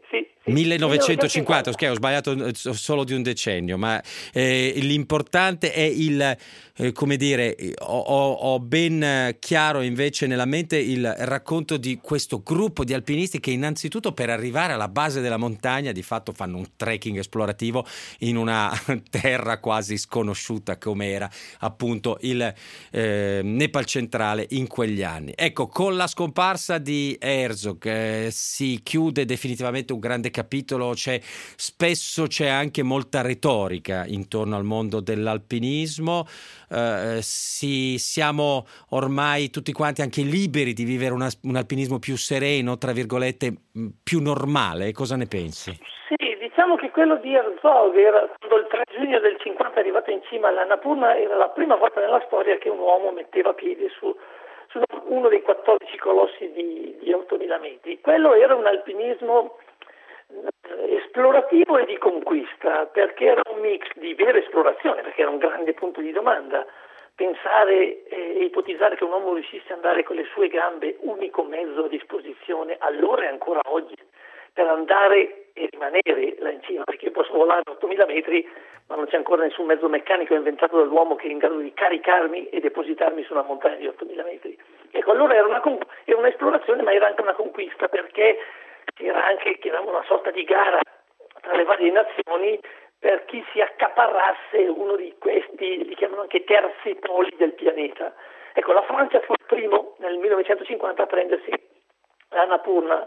millenovecentocinquanta, ok, ho sbagliato solo di un decennio, ma eh, l'importante è il, eh, come dire, ho, ho ben chiaro invece nella mente il racconto di questo gruppo di alpinisti che innanzitutto per arrivare alla base della montagna di fatto fanno un trekking esplorativo in una terra quasi sconosciuta come era appunto il eh, Nepal centrale in quegli anni. Ecco, con la scomparsa di Herzog eh, si chiude definitivamente un grande capitolo, c'è, spesso c'è anche molta retorica intorno al mondo dell'alpinismo, eh, si, siamo ormai tutti quanti anche liberi di vivere una, un alpinismo più sereno, tra virgolette, più normale. Cosa ne pensi? Sì, diciamo che quello di Herzog era quando il tre giugno del cinquanta è arrivato in cima all'Annapurna, era la prima volta nella storia che un uomo metteva piede su, su uno dei quattordici colossi di, di ottomila metri. Quello era un alpinismo esplorativo e di conquista, perché era un mix di vera esplorazione, perché era un grande punto di domanda. Pensare e ipotizzare che un uomo riuscisse ad andare con le sue gambe, unico mezzo a disposizione, allora e ancora oggi, per andare e rimanere là in cima, perché io posso volare ottomila metri, ma non c'è ancora nessun mezzo meccanico inventato dall'uomo che è in grado di caricarmi e depositarmi su una montagna di ottomila metri. Ecco, allora era, una, era un'esplorazione, ma era anche una conquista, perché era anche una sorta di gara tra le varie nazioni per chi si accaparrasse uno di questi, li chiamano anche terzi poli del pianeta. Ecco, la Francia fu il primo nel millenovecentocinquanta a prendersi l'Annapurna.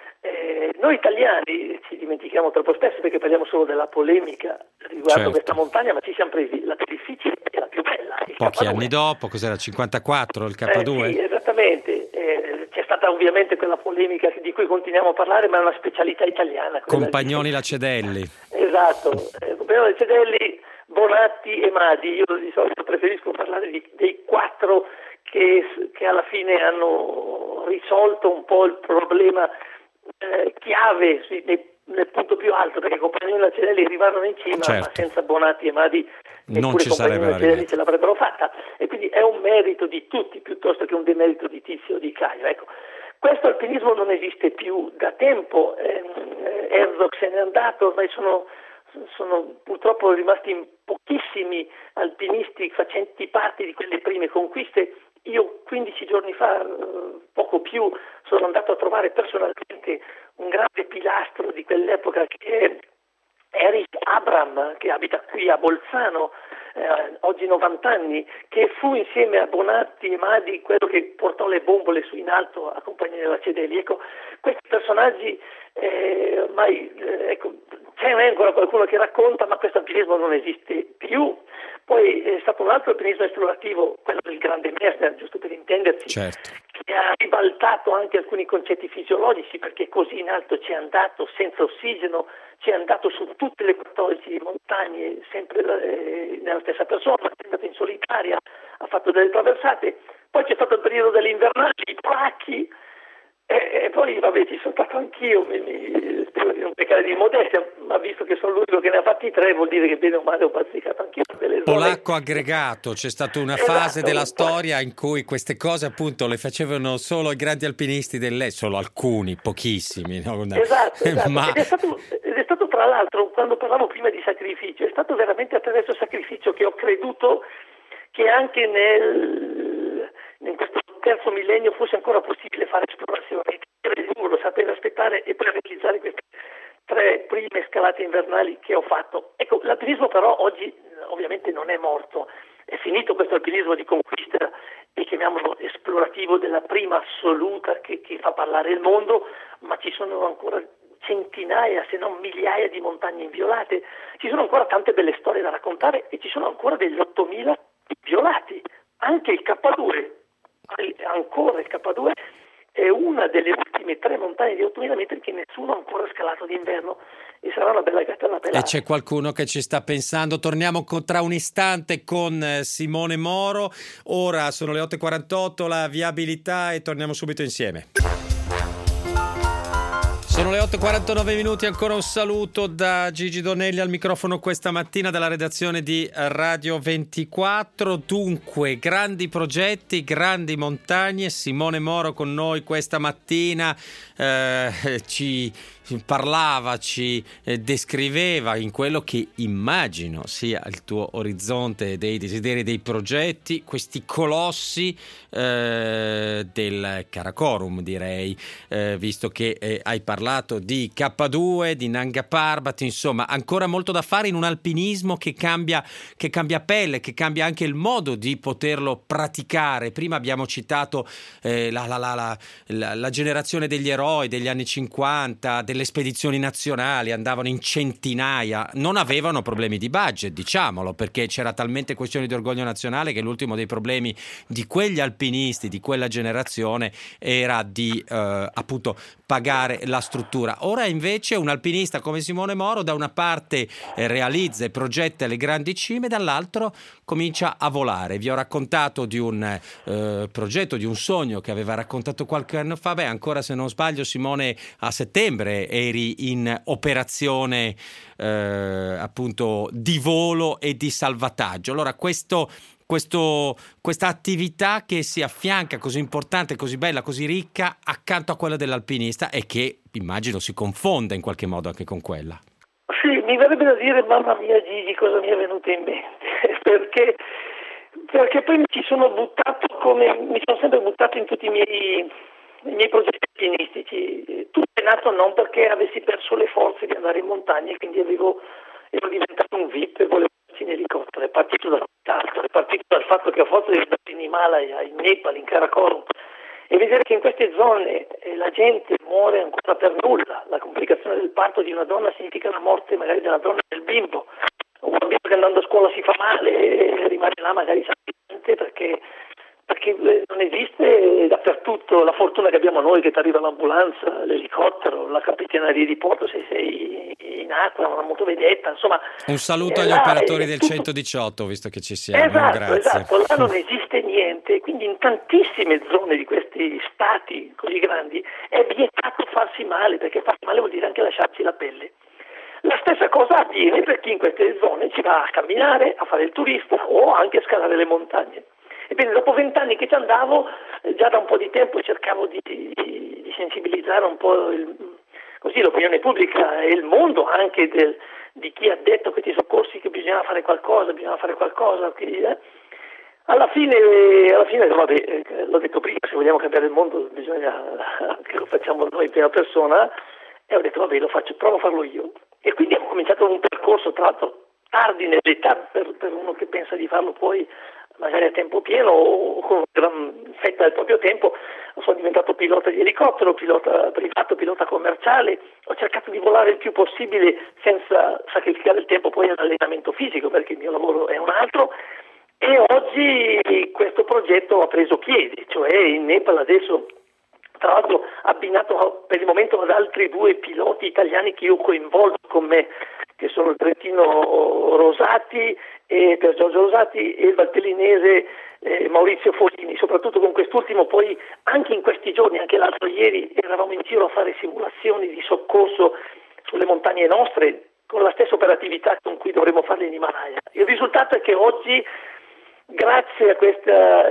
Eh, noi italiani ci dimentichiamo troppo spesso perché parliamo solo della polemica riguardo certo. questa montagna, ma ci siamo presi la più difficile e la più bella. Pochi anni dopo, cos'era, cinquantaquattro, il K due? Eh, sì, esattamente. Eh, c'è stata ovviamente quella polemica di cui continuiamo a parlare, ma è una specialità italiana. Compagnoni di... Lacedelli. Esatto, eh, Compagnoni Lacedelli, Bonatti e Madi. Io di solito preferisco parlare di, dei quattro che, che alla fine hanno risolto un po' il problema eh, chiave sì, nel, nel punto più alto, perché Compagnoni Lacedelli arrivarono in cima, certo. ma senza Bonatti e Madi non ci sarebbe la Lacedelli ce l'avrebbero fatta, e quindi è un merito di tutti piuttosto che un demerito di Tizio o di Caio. Ecco, questo alpinismo non esiste più da tempo, eh, Herzog se n'è andato, ormai sono, sono purtroppo rimasti in pochissimi alpinisti facenti parte di quelle prime conquiste. Io quindici giorni fa, poco più, sono andato a trovare personalmente un grande pilastro di quell'epoca che è Erich Abram, che abita qui a Bolzano, eh, oggi novanta anni, che fu insieme a Bonatti e Madi quello che portò le bombole su in alto a Compagnoni Lacedelli. Ecco, questi personaggi eh, ormai eh, ecco, c'è ancora qualcuno che racconta, ma questo alpinismo non esiste più. Poi è stato un altro alpinismo esplorativo, quello del grande Messner, giusto per intenderci, certo. che ha ribaltato anche alcuni concetti fisiologici, perché così in alto ci è andato senza ossigeno, ci è andato su tutte le quattordici montagne, sempre eh, nella stessa persona, è andato in solitaria, ha fatto delle traversate. Poi c'è stato il periodo delle invernali, i placchi, e, e poi vabbè ci sono stato anch'io, mi, mi, spero di non peccare di modestia, ma visto che sono l'unico che ne ha fatti tre, vuol dire che bene o male ho bazzicato anch'io delle zone. Polacco aggregato, c'è stata una esatto, fase della storia in cui queste cose appunto le facevano solo i grandi alpinisti dell'Est, solo alcuni, pochissimi. No? Esatto, esatto. Ma... Ed, è stato, ed è stato tra l'altro, quando parlavo prima di sacrificio, è stato veramente attraverso il sacrificio che ho creduto che anche nel, in questo terzo millennio fosse ancora possibile fare esplorazione, tenere duro, sapere aspettare e poi realizzare queste tre prime scalate invernali che ho fatto. Ecco, l'alpinismo però oggi ovviamente non è morto, è finito questo alpinismo di conquista e chiamiamolo esplorativo della prima assoluta che, che fa parlare il mondo, ma ci sono ancora centinaia se non migliaia di montagne inviolate, ci sono ancora tante belle storie da raccontare e ci sono ancora degli ottomila inviolati, anche il K due, ancora il K due è una delle ultime tre montagne di ottomila metri che nessuno ha ancora scalato d'inverno e sarà una bella gattella pelata. E c'è qualcuno che ci sta pensando. Torniamo con, tra un istante con Simone Moro. Ora sono le otto e quarantotto, la viabilità, e torniamo subito insieme. Sono le otto e quarantanove minuti, ancora un saluto da Gigi Donelli al microfono questa mattina dalla redazione di Radio ventiquattro. Dunque, grandi progetti, grandi montagne. Simone Moro con noi questa mattina eh, ci parlava, ci eh, descriveva in quello che immagino sia il tuo orizzonte dei desideri, dei progetti, questi colossi eh, del Karakorum, direi, eh, visto che eh, hai parlato di K due, di Nanga Parbat, insomma ancora molto da fare in un alpinismo che cambia, che cambia pelle, che cambia anche il modo di poterlo praticare. Prima abbiamo citato eh, la, la, la, la, la, la generazione degli eroi degli anni cinquanta, delle spedizioni nazionali, andavano in centinaia, non avevano problemi di budget, diciamolo, perché c'era talmente questione di orgoglio nazionale che l'ultimo dei problemi di quegli alpinisti, di quella generazione, era di eh, appunto pagare la struttura. Ora invece un alpinista come Simone Moro da una parte eh, realizza e progetta le grandi cime, dall'altro comincia a volare. Vi ho raccontato di un eh, progetto, di un sogno che aveva raccontato qualche anno fa. Beh, ancora se non sbaglio, Simone, a settembre eri in operazione eh, appunto di volo e di salvataggio. Allora questo Questo, questa attività che si affianca, così importante, così bella, così ricca, accanto a quella dell'alpinista, e che immagino si confonda in qualche modo anche con quella. Sì, mi verrebbe da dire, mamma mia Gigi, cosa mi è venuto in mente, perché, perché poi mi ci sono buttato come, mi sono sempre buttato in tutti i miei, i miei progetti alpinistici. Tutto è nato non perché avessi perso le forze di andare in montagna, quindi avevo, ero diventato un V I P e volevo in elicottero. È partito da tutt'altro, è partito dal fatto che ho fatto di andare in Himalaya, in Nepal, in Karakorum, e vedere che in queste zone eh, la gente muore ancora per nulla. La complicazione del parto di una donna significa la morte magari della donna e del bimbo. Un bambino che andando a scuola si fa male e rimane là magari sangue perché perché non esiste dappertutto la fortuna che abbiamo noi, che ti arriva l'ambulanza, l'elicottero, la capitaneria di porto se sei in acqua, una motovedetta, insomma. Un saluto agli là, operatori del tutto... centodiciotto, visto che ci siamo. Esatto, Grazie. esatto, là non esiste niente, quindi in tantissime zone di questi stati così grandi è vietato farsi male, perché farsi male vuol dire anche lasciarci la pelle. La stessa cosa avviene per chi in queste zone ci va a camminare, a fare il turista o anche a scalare le montagne. Ebbene, dopo vent'anni che ci andavo, già da un po' di tempo cercavo di, di, di sensibilizzare un po' il, così l'opinione pubblica e il mondo anche del, di chi ha detto a questi soccorsi che bisognava fare qualcosa, bisognava fare qualcosa. Quindi, eh. Alla fine, alla fine vabbè, l'ho detto prima, se vogliamo cambiare il mondo bisogna che lo facciamo noi in prima persona, e ho detto vabbè, lo faccio, provo a farlo io. E quindi ho cominciato un percorso, tra l'altro tardi nell'età per, per uno che pensa di farlo poi magari a tempo pieno o con una gran fetta del proprio tempo. Sono diventato pilota di elicottero, pilota privato, pilota commerciale. Ho cercato di volare il più possibile senza sacrificare il tempo poi all'allenamento fisico, perché il mio lavoro è un altro. E oggi questo progetto ha preso piedi, cioè in Nepal adesso, tra l'altro abbinato per il momento ad altri due piloti italiani che io coinvolgo con me, che sono il trentino Rosati e per Giorgio Rosati e il valtellinese eh, Maurizio Folini. Soprattutto con quest'ultimo poi anche in questi giorni, anche l'altro ieri, eravamo in giro a fare simulazioni di soccorso sulle montagne nostre con la stessa operatività con cui dovremmo farle in Himalaya. Il risultato è che oggi, grazie a questa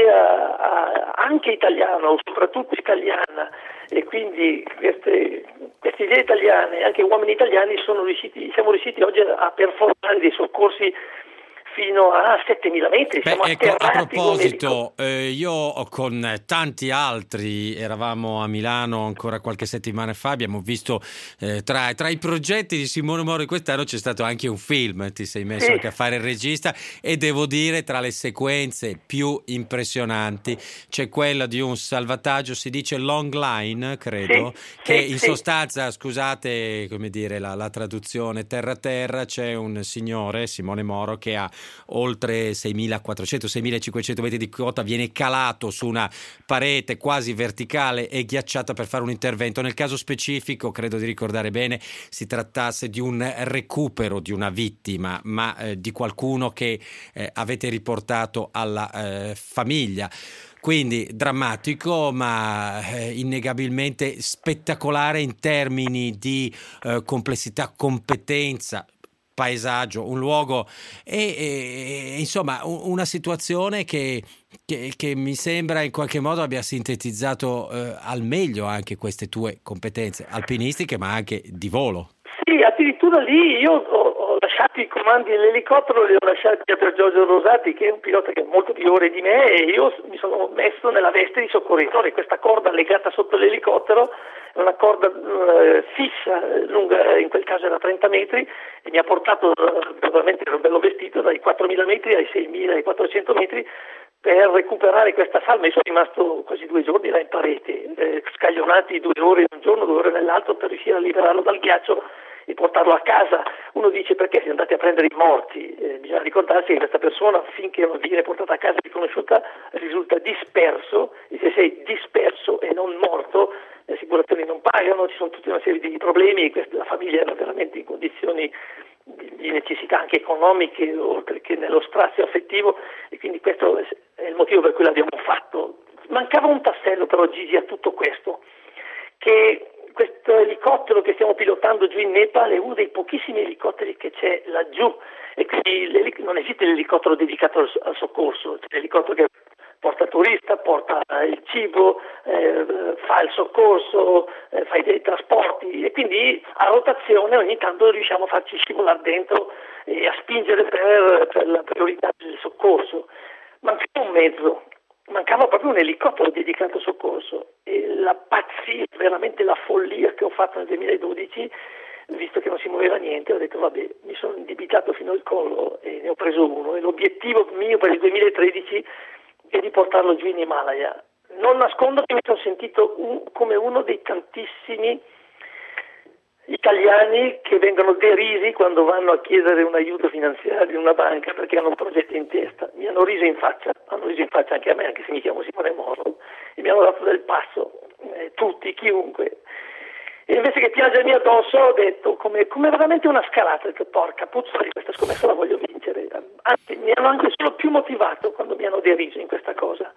idea anche italiana o soprattutto italiana, e quindi queste, queste idee italiane, anche uomini italiani, sono riusciti, siamo riusciti oggi a performare dei soccorsi fino a settemila metri. Beh, ecco, a proposito, eh, io con tanti altri eravamo a Milano ancora qualche settimana fa, abbiamo visto eh, tra, tra i progetti di Simone Moro di quest'anno c'è stato anche un film, ti sei messo sì. anche a fare il regista, e devo dire tra le sequenze più impressionanti c'è quella di un salvataggio, si dice long line, credo, sì, che sì, in sì. sostanza, scusate come dire la, la traduzione terra terra, c'è un signore, Simone Moro, che ha oltre seimilaquattrocento seimilacinquecento metri di quota, viene calato su una parete quasi verticale e ghiacciata per fare un intervento. Nel caso specifico, credo di ricordare bene, si trattasse di un recupero di una vittima, ma eh, di qualcuno che eh, avete riportato alla eh, famiglia. Quindi drammatico, ma eh, innegabilmente spettacolare in termini di eh, complessità, competenza, paesaggio, un luogo e, e insomma una situazione che, che, che mi sembra in qualche modo abbia sintetizzato eh, al meglio anche queste tue competenze alpinistiche ma anche di volo. Sì, addirittura lì io ho, ho lasciato i comandi dell'elicottero, li ho lasciati a Giorgio Rosati, che è un pilota che è molto più ore di me, e io mi sono messo nella veste di soccorritore. Questa corda legata sotto l'elicottero è una corda eh, fissa, lunga, in quel caso era trenta metri, e mi ha portato, veramente ero bello vestito, dai quattromila metri ai seimilaquattrocento metri, per recuperare questa salma. Io sono rimasto quasi due giorni là in parete, eh, scaglionati due ore in un giorno, due ore nell'altro, per riuscire a liberarlo dal ghiaccio e portarlo a casa. Uno dice: perché siete andati a prendere i morti? Eh, bisogna ricordarsi che questa persona, finché non viene portata a casa e riconosciuta, risulta disperso, e se sei disperso e non morto, le assicurazioni non pagano, ci sono tutta una serie di problemi. Questa, la famiglia era veramente in condizioni di necessità anche economiche, oltre che nello strazio affettivo, e quindi questo è il motivo per cui l'abbiamo fatto. Mancava un tassello però, Gigi, a tutto questo, che questo elicottero che stiamo pilotando giù in Nepal è uno dei pochissimi elicotteri che c'è laggiù, e quindi non esiste l'elicottero dedicato al, al soccorso, c'è l'elicottero che porta il turista, porta il cibo, eh, fa il soccorso, eh, fa i dei trasporti, e quindi a rotazione ogni tanto riusciamo a farci scivolare dentro e a spingere per, per la priorità del soccorso. Mancava un mezzo, mancava proprio un elicottero dedicato al soccorso, e la pazzia, veramente la follia che ho fatto nel duemiladodici, visto che non si muoveva niente, ho detto vabbè, mi sono indebitato fino al collo e ne ho preso uno, e l'obiettivo mio per il duemilatredici è di portarlo giù in Himalaya. Non nascondo che mi sono sentito un, come uno dei tantissimi italiani che vengono derisi quando vanno a chiedere un aiuto finanziario in una banca perché hanno un progetto in testa. Mi hanno riso in faccia, hanno riso in faccia anche a me, anche se mi chiamo Simone Moro, e mi hanno dato del passo, eh, tutti, chiunque. E invece che piangermi addosso ho detto, come, come veramente una scalata, ho detto porca puzzoli, questa scommessa la voglio vincere. Anzi, mi hanno anche solo più motivato quando mi hanno deriso in questa cosa.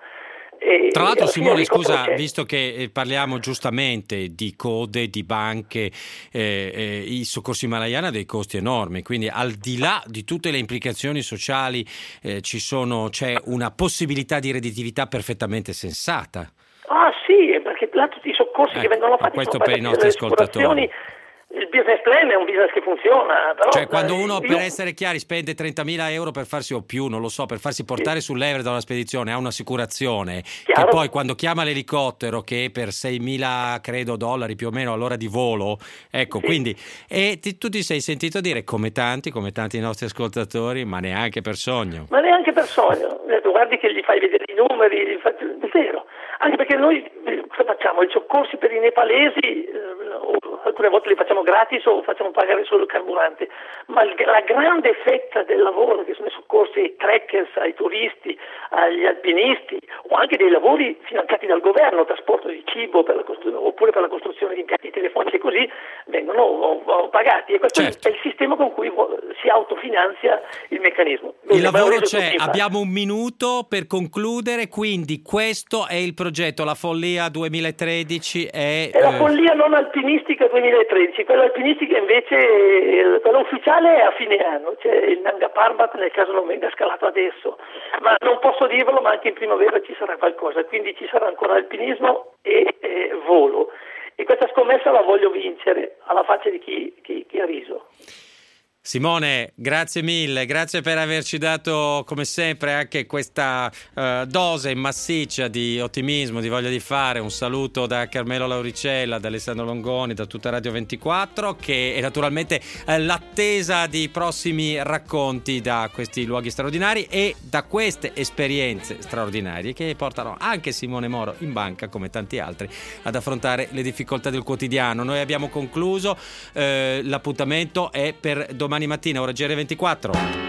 E tra l'altro, Simone, scusa, c'è. visto che parliamo giustamente di code, di banche, eh, eh, i soccorsi himalayani ha dei costi enormi, quindi al di là di tutte le implicazioni sociali eh, ci sono, c'è una possibilità di redditività perfettamente sensata. Ah sì, perché là tutti i soccorsi eh, che vengono fatti questo sono per i nostri ascoltatori. Il business plan è un business che funziona, però cioè quando uno, io... per essere chiari, spende trentamila euro per farsi, o più, non lo so, per farsi portare sì. sull'Everest da una spedizione, ha un'assicurazione, Chiaro. Che poi quando chiama l'elicottero, che è per seimila credo dollari più o meno all'ora di volo, ecco, sì. quindi e ti, tu ti sei sentito dire, come tanti come tanti nostri ascoltatori, ma neanche per sogno ma neanche per sogno, ho detto, guardi che gli fai vedere i numeri, gli fai... è vero, anche perché noi cosa facciamo? I soccorsi per i nepalesi eh, alcune volte li facciamo gratis o facciamo pagare solo il carburante, ma il, la grande fetta del lavoro, che sono i soccorsi ai trekkers, ai turisti, agli alpinisti, o anche dei lavori finanziati dal governo, trasporto di cibo per la costru- oppure per la costruzione di impianti telefonici e così, vengono o, o pagati, e questo certo. è il sistema con cui si autofinanzia il meccanismo. Il lavoro c'è, abbiamo un minuto per concludere, quindi questo è il progetto, la follia duemilatredici è... È la eh... follia non alpinistica duemilatredici, quella alpinistica invece, quella ufficiale è a fine anno, c'è il Nanga Parbat, nel caso non venga scalato adesso, ma non posso dirvelo, ma anche in primavera ci sarà qualcosa, quindi ci sarà ancora alpinismo e eh, volo, e questa scommessa la voglio vincere alla faccia di chi, chi, chi ha riso. Simone, grazie mille, grazie per averci dato come sempre anche questa uh, dose massiccia di ottimismo, di voglia di fare. Un saluto da Carmelo Lauricella, da Alessandro Longoni, da tutta Radio ventiquattro, che è naturalmente eh, l'attesa di prossimi racconti da questi luoghi straordinari e da queste esperienze straordinarie che portano anche Simone Moro in banca, come tanti altri, ad affrontare le difficoltà del quotidiano. Noi abbiamo concluso, eh, l'appuntamento è per domani mattina, ora G R ventiquattro.